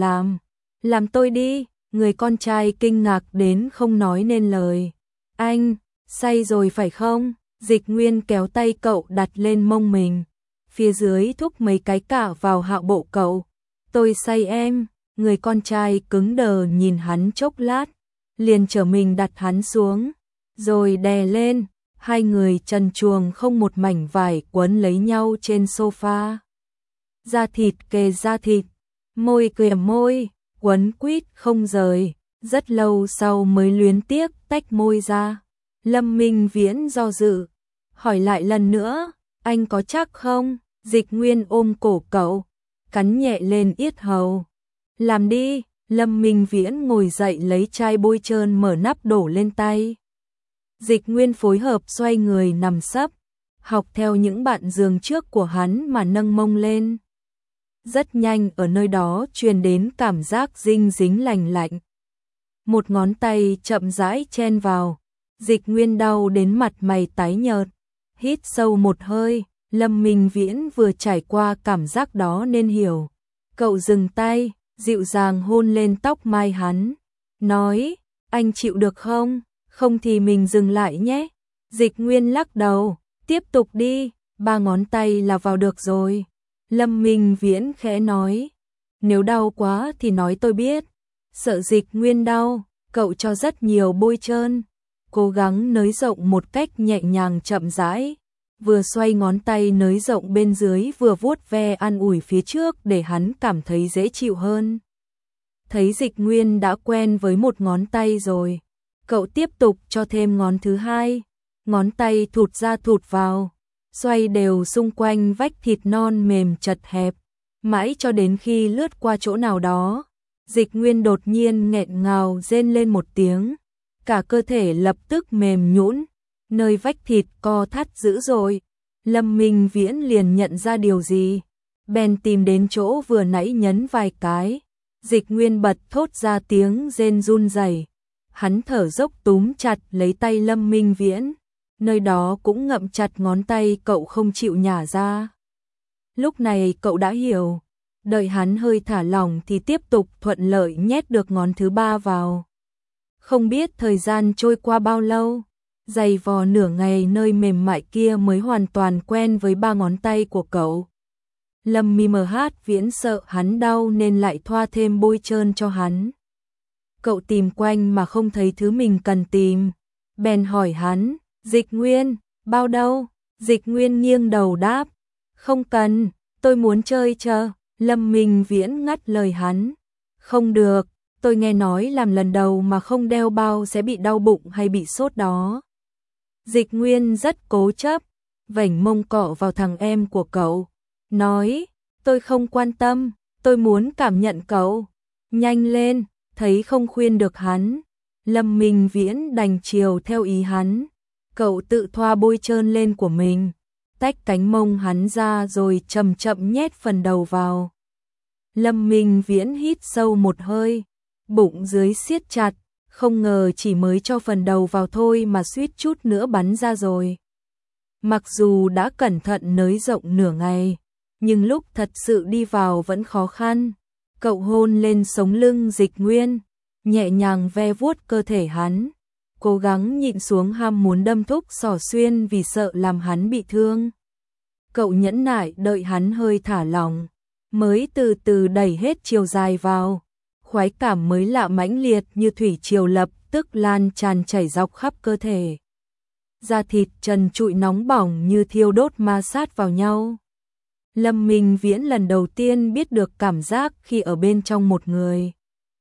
làm tôi đi. Người con trai kinh ngạc đến không nói nên lời. Anh, say rồi phải không? Dịch Nguyên kéo tay cậu đặt lên mông mình, phía dưới thúc mấy cái cạo vào hạo bộ cậu. Tôi say em. Người con trai cứng đờ nhìn hắn chốc lát, liền trở mình đặt hắn xuống, rồi đè lên. Hai người trần truồng không một mảnh vải quấn lấy nhau trên sofa. Da thịt kề da thịt, môi kề môi, quấn quýt không rời. Rất lâu sau mới luyến tiếc tách môi ra. Lâm Minh Viễn do dự, hỏi lại lần nữa, anh có chắc không? Dịch Nguyên ôm cổ cậu, cắn nhẹ lên yết hầu. Làm đi. Lâm Minh Viễn ngồi dậy lấy chai bôi trơn mở nắp đổ lên tay. Dịch Nguyên phối hợp xoay người nằm sấp, học theo những bạn giường trước của hắn mà nâng mông lên. Rất nhanh ở nơi đó truyền đến cảm giác dinh dính lành lạnh. Một ngón tay chậm rãi chen vào. Dịch Nguyên đau đến mặt mày tái nhợt. Hít sâu một hơi, Lâm Minh Viễn vừa trải qua cảm giác đó nên hiểu. Cậu dừng tay, dịu dàng hôn lên tóc mai hắn, nói, anh chịu được không? Không thì mình dừng lại nhé. Dịch Nguyên lắc đầu, tiếp tục đi, 3 ngón tay là vào được rồi. Lâm Minh Viễn khẽ nói, nếu đau quá thì nói tôi biết. Sợ Dịch Nguyên đau, cậu cho rất nhiều bôi trơn, cố gắng nới rộng một cách nhẹ nhàng chậm rãi. vừa xoay ngón tay nới rộng bên dưới vừa vuốt ve an ủi phía trước để hắn cảm thấy dễ chịu hơn. Thấy Dịch Nguyên đã quen với một ngón tay rồi, cậu tiếp tục cho thêm ngón thứ hai, ngón tay thụt ra thụt vào, xoay đều xung quanh vách thịt non mềm chật hẹp, mãi cho đến khi lướt qua chỗ nào đó, Dịch Nguyên đột nhiên nghẹn ngào rên lên một tiếng, cả cơ thể lập tức mềm nhũn, nơi vách thịt co thắt dữ dội. Lâm Minh Viễn liền nhận ra điều gì, bèn tìm đến chỗ vừa nãy nhấn vài cái. Dịch Nguyên bật thốt ra tiếng rên run rẩy, hắn thở dốc túm chặt lấy tay Lâm Minh Viễn, nơi đó cũng ngậm chặt ngón tay cậu không chịu nhả ra. Lúc này cậu đã hiểu, đợi hắn hơi thả lỏng thì tiếp tục thuận lợi nhét được ngón thứ ba vào. Không biết thời gian trôi qua bao lâu, giày vò nửa ngày nơi mềm mại kia mới hoàn toàn quen với ba ngón tay của cậu. Lâm Viễn sợ hắn đau nên lại thoa thêm bôi trơn cho hắn. Cậu tìm quanh mà không thấy thứ mình cần tìm, bèn hỏi hắn, Dịch Nguyên, bao đâu? Dịch Nguyên nghiêng đầu đáp, không cần, tôi muốn chơi chờ. Lâm Minh Viễn ngắt lời hắn, không được, tôi nghe nói làm lần đầu mà không đeo bao sẽ bị đau bụng hay bị sốt đó. Dịch Nguyên rất cố chấp, vểnh mông cọ vào thằng em của cậu, nói, tôi không quan tâm, tôi muốn cảm nhận cậu. Nhanh lên, thấy không khuyên được hắn, Lâm Minh Viễn đành chiều theo ý hắn. Cậu tự thoa bôi trơn lên của mình, tách cánh mông hắn ra rồi chậm chậm nhét phần đầu vào. Lâm Minh Viễn hít sâu một hơi, bụng dưới siết chặt, không ngờ chỉ mới cho phần đầu vào thôi mà suýt chút nữa bắn ra rồi. Mặc dù đã cẩn thận nới rộng nửa ngày, nhưng lúc thật sự đi vào vẫn khó khăn. Cậu hôn lên sống lưng Dịch Nguyên, nhẹ nhàng ve vuốt cơ thể hắn, cố gắng nhịn xuống ham muốn đâm thúc xỏ xuyên vì sợ làm hắn bị thương. Cậu nhẫn nại đợi hắn hơi thả lỏng, mới từ từ đẩy hết chiều dài vào. Khoái cảm mới lạ mãnh liệt như thủy triều lập tức lan tràn chảy dọc khắp cơ thể. Da thịt trần trụi nóng bỏng như thiêu đốt ma sát vào nhau. Lâm Minh Viễn lần đầu tiên biết được cảm giác khi ở bên trong một người.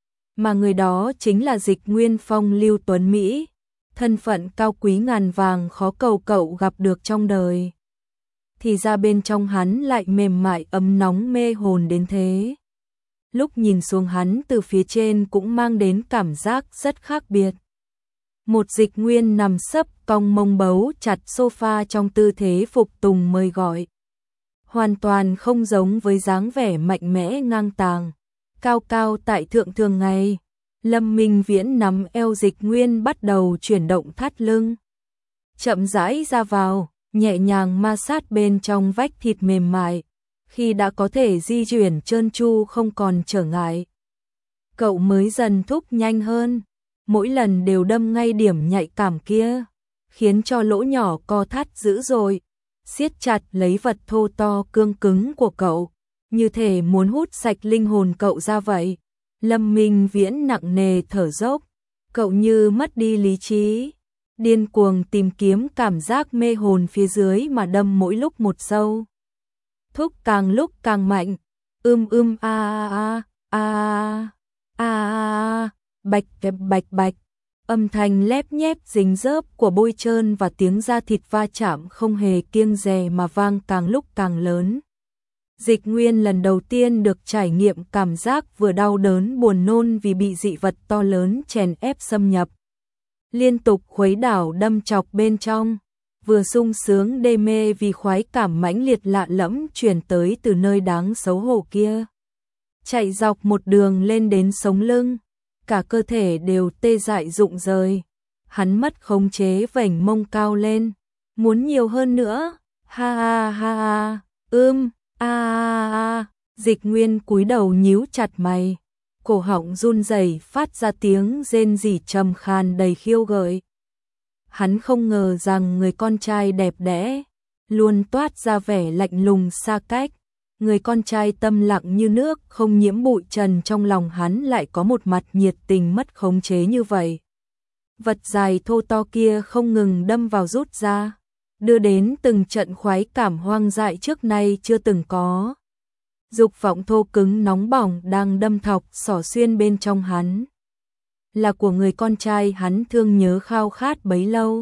Mà người đó chính là Dịch Nguyên phong lưu tuấn Mỹ, thân phận cao quý ngàn vàng khó cầu cậu gặp được trong đời. Thì ra bên trong hắn lại mềm mại ấm nóng mê hồn đến thế. Lúc nhìn xuống hắn từ phía trên cũng mang đến cảm giác rất khác biệt. Một Dịch Nguyên nằm sấp cong mông bấu chặt sofa trong tư thế phục tùng mời gọi. Hoàn toàn không giống với dáng vẻ mạnh mẽ ngang tàng, cao cao tại thượng thường ngày. Lâm Minh Viễn nắm eo Dịch Nguyên bắt đầu chuyển động thắt lưng. Chậm rãi ra vào, nhẹ nhàng ma sát bên trong vách thịt mềm mại. Khi đã có thể di chuyển trơn tru không còn trở ngại, cậu mới dần thúc nhanh hơn, mỗi lần đều đâm ngay điểm nhạy cảm kia, khiến cho lỗ nhỏ co thắt dữ dội, siết chặt lấy vật thô to cương cứng của cậu, như thể muốn hút sạch linh hồn cậu ra vậy. Lâm Minh Viễn nặng nề thở dốc, cậu như mất đi lý trí, điên cuồng tìm kiếm cảm giác mê hồn phía dưới mà đâm mỗi lúc một sâu. Thúc càng lúc càng mạnh, bạch bạch bạch, âm thanh lép nhép dính dớp của bôi trơn và tiếng da thịt va chạm không hề kiêng dè mà vang càng lúc càng lớn. Dịch Nguyên lần đầu tiên được trải nghiệm cảm giác vừa đau đớn buồn nôn vì bị dị vật to lớn chèn ép xâm nhập. Liên tục khuấy đảo đâm chọc bên trong, vừa sung sướng đê mê vì khoái cảm mãnh liệt lạ lẫm truyền tới từ nơi đáng xấu hổ kia. Chạy dọc một đường lên đến sống lưng, cả cơ thể đều tê dại rụng rời. Hắn mất khống chế vểnh mông cao lên, muốn nhiều hơn nữa. Ha ha ha, Dịch Nguyên cúi đầu nhíu chặt mày, cổ họng run rẩy phát ra tiếng rên rỉ trầm khan đầy khiêu gợi. Hắn không ngờ rằng người con trai đẹp đẽ, luôn toát ra vẻ lạnh lùng xa cách. Người con trai tâm lặng như nước không nhiễm bụi trần trong lòng hắn lại có một mặt nhiệt tình mất khống chế như vậy. Vật dài thô to kia không ngừng đâm vào rút ra, đưa đến từng trận khoái cảm hoang dại trước nay chưa từng có. Dục vọng thô cứng nóng bỏng đang đâm thọc xỏ xuyên bên trong hắn. Là của người con trai hắn thương nhớ khao khát bấy lâu.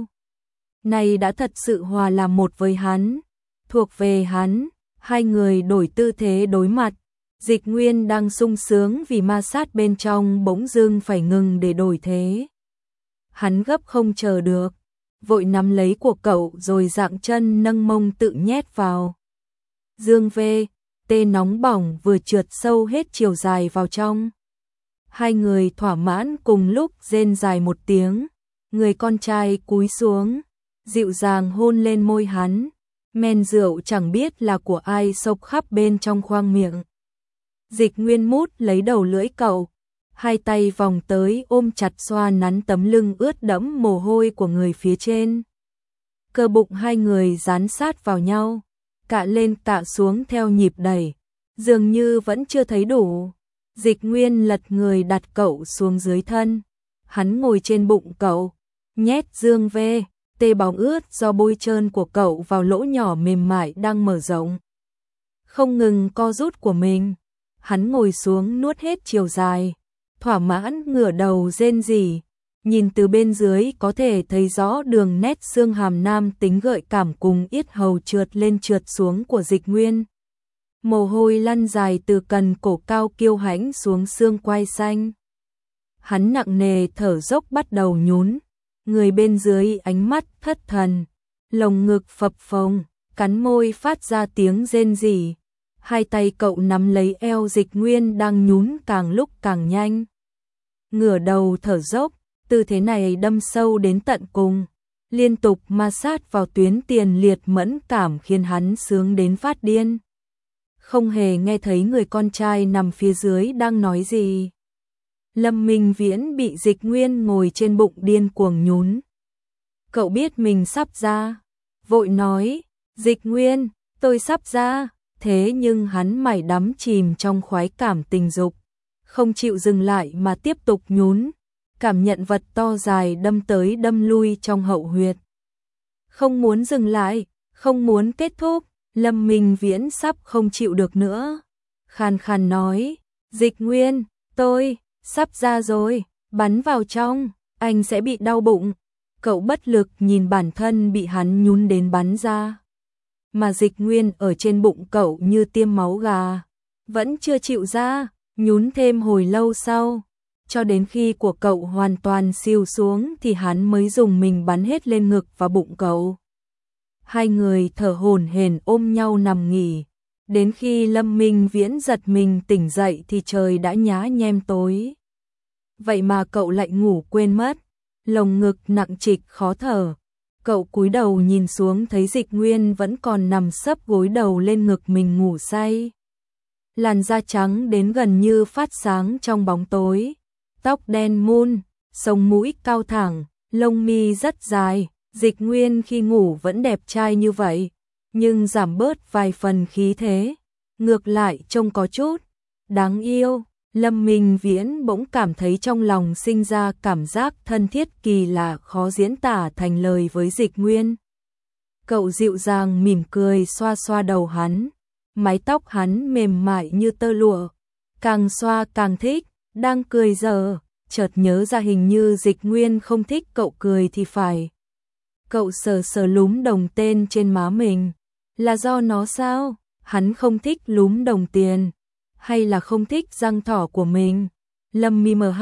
Này đã thật sự hòa làm một với hắn, thuộc về hắn. Hai người đổi tư thế đối mặt. Dịch Nguyên đang sung sướng vì ma sát bên trong bỗng dưng phải ngừng để đổi thế. Hắn gấp không chờ được, vội nắm lấy của cậu rồi dạng chân nâng mông tự nhét vào. Dương Vê, tê nóng bỏng vừa trượt sâu hết chiều dài vào trong. Hai người thỏa mãn cùng lúc rên dài một tiếng, người con trai cúi xuống, dịu dàng hôn lên môi hắn. Men rượu chẳng biết là của ai xộc khắp bên trong khoang miệng. Dịch Nguyên mút lấy đầu lưỡi cậu, hai tay vòng tới ôm chặt xoa nắn tấm lưng ướt đẫm mồ hôi của người phía trên. Cơ bụng hai người dán sát vào nhau, cạ lên cạ xuống theo nhịp đẩy, dường như vẫn chưa thấy đủ. Dịch Nguyên lật người đặt cậu xuống dưới thân, hắn ngồi trên bụng cậu, nhét Dương Vê, tê bóng ướt do bôi trơn của cậu vào lỗ nhỏ mềm mại đang mở rộng. Không ngừng co rút của mình, hắn ngồi xuống nuốt hết chiều dài, thỏa mãn ngửa đầu rên rỉ, nhìn từ bên dưới có thể thấy rõ đường nét xương hàm nam tính gợi cảm cùng yết hầu trượt lên trượt xuống của Dịch Nguyên. Mồ hôi lăn dài từ cần cổ cao kiêu hãnh xuống xương quai xanh. Hắn nặng nề thở dốc bắt đầu nhún, người bên dưới ánh mắt thất thần, lồng ngực phập phồng, cắn môi phát ra tiếng rên rỉ. Hai tay cậu nắm lấy eo Dịch Nguyên đang nhún càng lúc càng nhanh. Ngửa đầu thở dốc, tư thế này đâm sâu đến tận cùng, liên tục ma sát vào tuyến tiền liệt mẫn cảm khiến hắn sướng đến phát điên. Không hề nghe thấy người con trai nằm phía dưới đang nói gì. Lâm Minh Viễn bị Dịch Nguyên ngồi trên bụng điên cuồng nhún. Cậu biết mình sắp ra, vội nói, Dịch Nguyên, tôi sắp ra. Thế nhưng hắn mải đắm chìm trong khoái cảm tình dục, không chịu dừng lại mà tiếp tục nhún, cảm nhận vật to dài đâm tới đâm lui trong hậu huyệt. Không muốn dừng lại, không muốn kết thúc, Lâm Minh Viễn sắp không chịu được nữa. Khàn khàn nói, Dịch Nguyên, tôi sắp ra rồi, bắn vào trong, anh sẽ bị đau bụng. Cậu bất lực nhìn bản thân bị hắn nhún đến bắn ra. Mà Dịch Nguyên ở trên bụng cậu như tiêm máu gà, vẫn chưa chịu ra, nhún thêm hồi lâu sau, cho đến khi của cậu hoàn toàn siêu xuống thì hắn mới dùng mình bắn hết lên ngực và bụng cậu. Hai người thở hổn hển ôm nhau nằm nghỉ, đến khi Lâm Minh Viễn giật mình tỉnh dậy thì trời đã nhá nhem tối. Vậy mà cậu lại ngủ quên mất, lồng ngực nặng trịch khó thở. Cậu cúi đầu nhìn xuống thấy Dịch Nguyên vẫn còn nằm sấp gối đầu lên ngực mình ngủ say. Làn da trắng đến gần như phát sáng trong bóng tối, tóc đen mun, sống mũi cao thẳng, lông mi rất dài. Dịch Nguyên khi ngủ vẫn đẹp trai như vậy, nhưng giảm bớt vài phần khí thế, ngược lại trông có chút đáng yêu. Lâm Minh Viễn bỗng cảm thấy trong lòng sinh ra cảm giác thân thiết kỳ lạ khó diễn tả thành lời với Dịch Nguyên. Cậu dịu dàng mỉm cười xoa xoa đầu hắn, mái tóc hắn mềm mại như tơ lụa, càng xoa càng thích, đang cười giờ, chợt nhớ ra hình như Dịch Nguyên không thích cậu cười thì phải. Cậu sờ sờ lúm đồng tên trên má mình, là do nó sao? Hắn không thích lúm đồng tiền, hay là không thích răng thỏ của mình? Lâm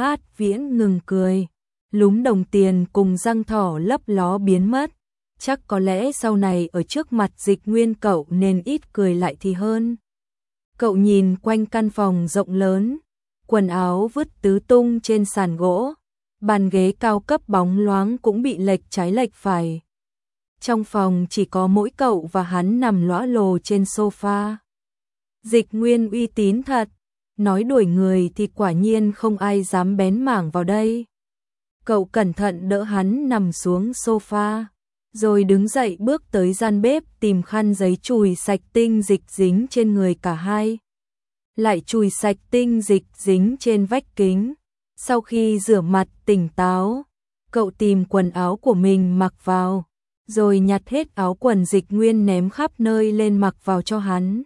Viễn ngừng cười, lúm đồng tiền cùng răng thỏ lấp ló biến mất, chắc có lẽ sau này ở trước mặt Dịch Nguyên cậu nên ít cười lại thì hơn. Cậu nhìn quanh căn phòng rộng lớn, quần áo vứt tứ tung trên sàn gỗ, bàn ghế cao cấp bóng loáng cũng bị lệch trái lệch phải. Trong phòng chỉ có mỗi cậu và hắn nằm lõa lồ trên sofa. Dịch Nguyên uy tín thật, nói đuổi người thì quả nhiên không ai dám bén mảng vào đây. Cậu cẩn thận đỡ hắn nằm xuống sofa, rồi đứng dậy bước tới gian bếp tìm khăn giấy chùi sạch tinh dịch dính trên người cả hai. Lại chùi sạch tinh dịch dính trên vách kính. Sau khi rửa mặt tỉnh táo, cậu tìm quần áo của mình mặc vào, rồi nhặt hết áo quần Dịch Nguyên ném khắp nơi lên mặc vào cho hắn.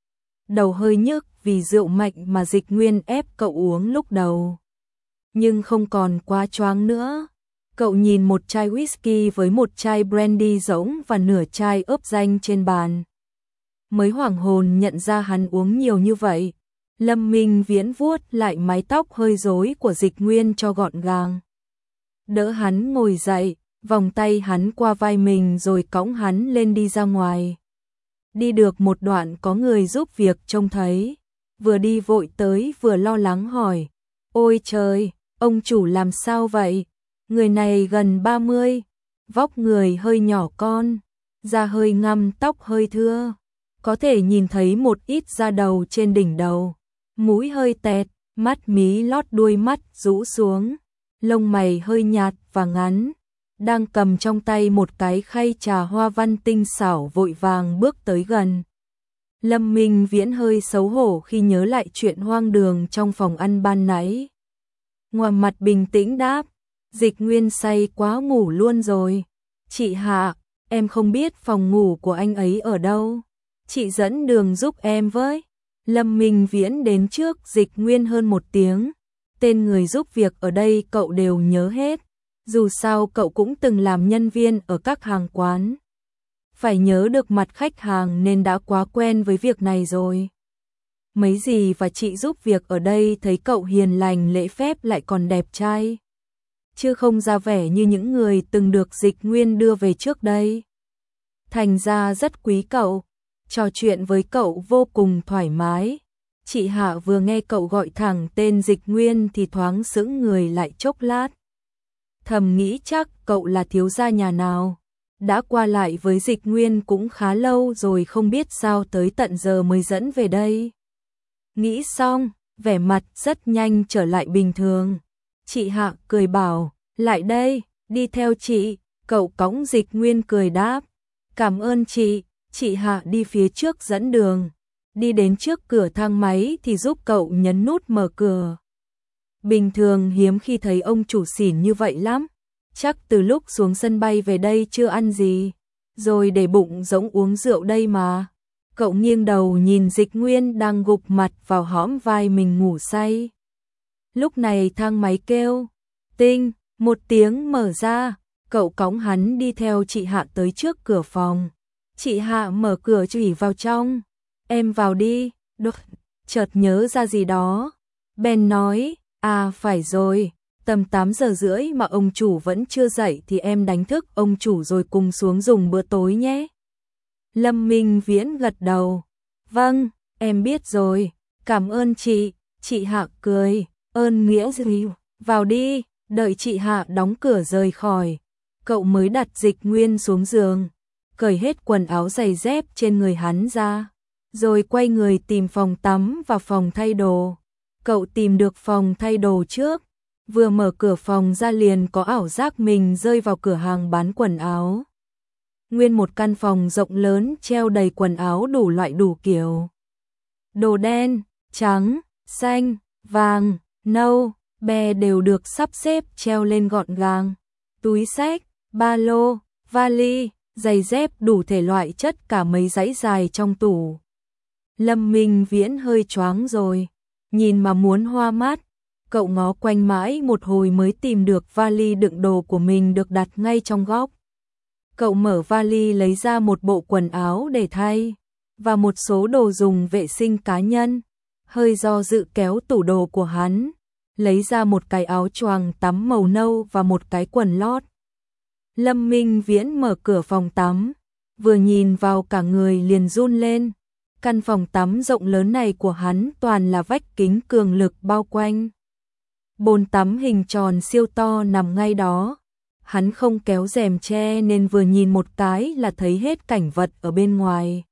Đầu hơi nhức vì rượu mạnh mà Dịch Nguyên ép cậu uống lúc đầu, nhưng không còn quá choáng nữa. Cậu nhìn một chai whisky với một chai brandy rỗng và nửa chai ớp danh trên bàn, mới hoảng hồn nhận ra hắn uống nhiều như vậy. Lâm Minh Viễn vuốt lại mái tóc hơi rối của Dịch Nguyên cho gọn gàng, đỡ hắn ngồi dậy, vòng tay hắn qua vai mình rồi cõng hắn lên đi ra ngoài. Đi được một đoạn có người giúp việc trông thấy, vừa đi vội tới vừa lo lắng hỏi: "Ôi trời, ông chủ làm sao vậy?" Người này gần 30, vóc người hơi nhỏ con, da hơi ngăm, tóc hơi thưa, có thể nhìn thấy một ít da đầu trên đỉnh đầu, mũi hơi tẹt, mắt mí lót đuôi mắt rũ xuống, lông mày hơi nhạt và ngắn, đang cầm trong tay một cái khay trà hoa văn tinh xảo vội vàng bước tới gần. Lâm Minh Viễn hơi xấu hổ khi nhớ lại chuyện hoang đường trong phòng ăn ban nãy. Ngoài mặt bình tĩnh đáp: "Dịch Nguyên say quá ngủ luôn rồi. Chị Hạ, em không biết phòng ngủ của anh ấy ở đâu. Chị dẫn đường giúp em với." Lâm Minh Viễn đến trước Dịch Nguyên hơn một tiếng. Tên người giúp việc ở đây cậu đều nhớ hết. Dù sao cậu cũng từng làm nhân viên ở các hàng quán. Phải nhớ được mặt khách hàng nên đã quá quen với việc này rồi. Mấy dì và chị giúp việc ở đây thấy cậu hiền lành lễ phép lại còn đẹp trai, chứ không ra vẻ như những người từng được Dịch Nguyên đưa về trước đây. Thành ra rất quý cậu, trò chuyện với cậu vô cùng thoải mái. Chị Hạ vừa nghe cậu gọi thẳng tên Dịch Nguyên thì thoáng sững người lại chốc lát. Thầm nghĩ chắc cậu là thiếu gia nhà nào, đã qua lại với Dịch Nguyên cũng khá lâu rồi không biết sao tới tận giờ mới dẫn về đây. Nghĩ xong, vẻ mặt rất nhanh trở lại bình thường. Chị Hạ cười bảo: "Lại đây, đi theo chị." Cậu cõng Dịch Nguyên cười đáp: "Cảm ơn chị." Chị Hạ đi phía trước dẫn đường, đi đến trước cửa thang máy thì giúp cậu nhấn nút mở cửa. Bình thường hiếm khi thấy ông chủ xỉn như vậy lắm, chắc từ lúc xuống sân bay về đây chưa ăn gì, rồi để bụng rỗng uống rượu đây mà. Cậu nghiêng đầu nhìn Dịch Nguyên đang gục mặt vào hõm vai mình ngủ say. Lúc này thang máy kêu tinh, một tiếng mở ra, cậu cõng hắn đi theo chị Hạ tới trước cửa phòng. Chị Hạ mở cửa chỉ vào trong: "Em vào đi." Đột chợt nhớ ra gì đó, bèn nói: "À phải rồi, tầm 8 giờ rưỡi mà ông chủ vẫn chưa dậy thì em đánh thức ông chủ rồi cùng xuống dùng bữa tối nhé." Lâm Minh Viễn gật đầu: "Vâng, em biết rồi, cảm ơn chị." Chị Hạ cười: "Ơn nghĩa gì, vào đi." Đợi chị Hạ đóng cửa rời khỏi, cậu mới đặt Dịch Nguyên xuống giường, cởi hết quần áo giày dép trên người hắn ra, rồi quay người tìm phòng tắm và phòng thay đồ. Cậu tìm được phòng thay đồ trước, vừa mở cửa phòng ra liền có ảo giác mình rơi vào cửa hàng bán quần áo. Nguyên một căn phòng rộng lớn treo đầy quần áo đủ loại đủ kiểu. Đồ đen, trắng, xanh, vàng, nâu, be đều được sắp xếp treo lên gọn gàng. Túi xách, ba lô, vali, giày dép đủ thể loại chất cả mấy dãy dài trong tủ. Lâm Minh Viễn hơi choáng rồi, nhìn mà muốn hoa mắt. Cậu ngó quanh mãi một hồi mới tìm được vali đựng đồ của mình được đặt ngay trong góc. Cậu mở vali lấy ra một bộ quần áo để thay và một số đồ dùng vệ sinh cá nhân. Hơi do dự kéo tủ đồ của hắn, lấy ra một cái áo choàng tắm màu nâu và một cái quần lót. Lâm Minh Viễn mở cửa phòng tắm, vừa nhìn vào cả người liền run lên. Căn phòng tắm rộng lớn này của hắn toàn là vách kính cường lực bao quanh. Bồn tắm hình tròn siêu to nằm ngay đó. Hắn không kéo rèm che nên vừa nhìn một cái là thấy hết cảnh vật ở bên ngoài.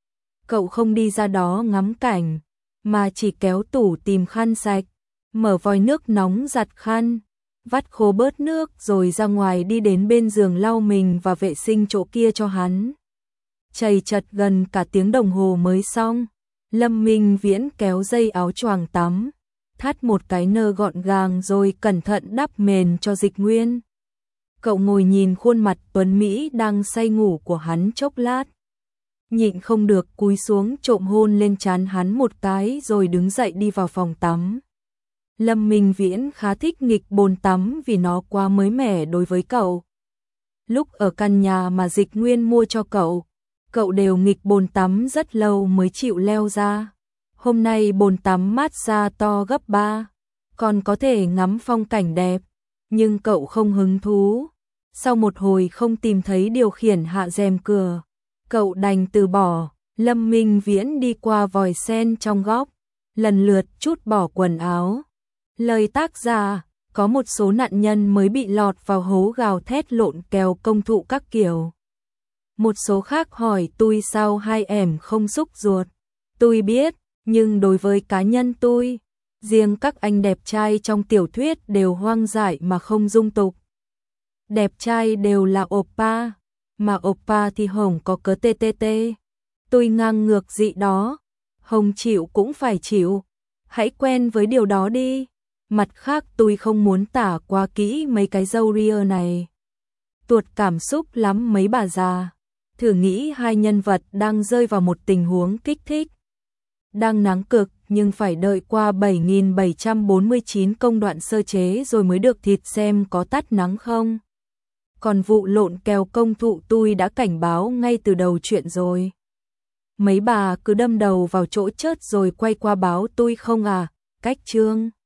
Cậu không đi ra đó ngắm cảnh, mà chỉ kéo tủ tìm khăn sạch, mở vòi nước nóng giặt khăn, vắt khô bớt nước rồi ra ngoài đi đến bên giường lau mình và vệ sinh chỗ kia cho hắn. Chầy chật gần cả tiếng đồng hồ mới xong. Lâm Minh Viễn kéo dây áo choàng tắm, thắt một cái nơ gọn gàng rồi cẩn thận đắp mền cho Dịch Nguyên. Cậu ngồi nhìn khuôn mặt tuấn Mỹ đang say ngủ của hắn chốc lát. Nhịn không được cúi xuống trộm hôn lên trán hắn một cái rồi đứng dậy đi vào phòng tắm. Lâm Minh Viễn khá thích nghịch bồn tắm vì nó quá mới mẻ đối với cậu. Lúc ở căn nhà mà Dịch Nguyên mua cho cậu đều nghịch bồn tắm rất lâu mới chịu leo ra. Hôm nay bồn tắm mát xa to gấp 3, còn có thể ngắm phong cảnh đẹp, nhưng cậu không hứng thú. Sau một hồi không tìm thấy điều khiển hạ rèm cửa, cậu đành từ bỏ. Lâm Minh Viễn đi qua vòi sen trong góc, lần lượt trút bỏ quần áo. Lời tác giả, có một số nạn nhân mới bị lọt vào hố gào thét lộn kèo công thụ các kiểu. Một số khác hỏi tôi sao hai em không xúc ruột. Tôi biết, nhưng đối với cá nhân tôi, riêng các anh đẹp trai trong tiểu thuyết đều hoang dại mà không dung tục. Đẹp trai đều là oppa, mà oppa thì hồng có cớ TTT. Tôi ngang ngược dị đó, hồng chịu cũng phải chịu. Hãy quen với điều đó đi. Mặt khác tôi không muốn tả quá kỹ mấy cái râu ria này. Tuột cảm xúc lắm mấy bà già. Thử nghĩ hai nhân vật đang rơi vào một tình huống kích thích. Đang nắng cực nhưng phải đợi qua 7.749 công đoạn sơ chế rồi mới được thịt xem có tắt nắng không. Còn vụ lộn kèo công thụ tôi đã cảnh báo ngay từ đầu chuyện rồi. Mấy bà cứ đâm đầu vào chỗ chết rồi quay qua báo tôi không à, cách chương.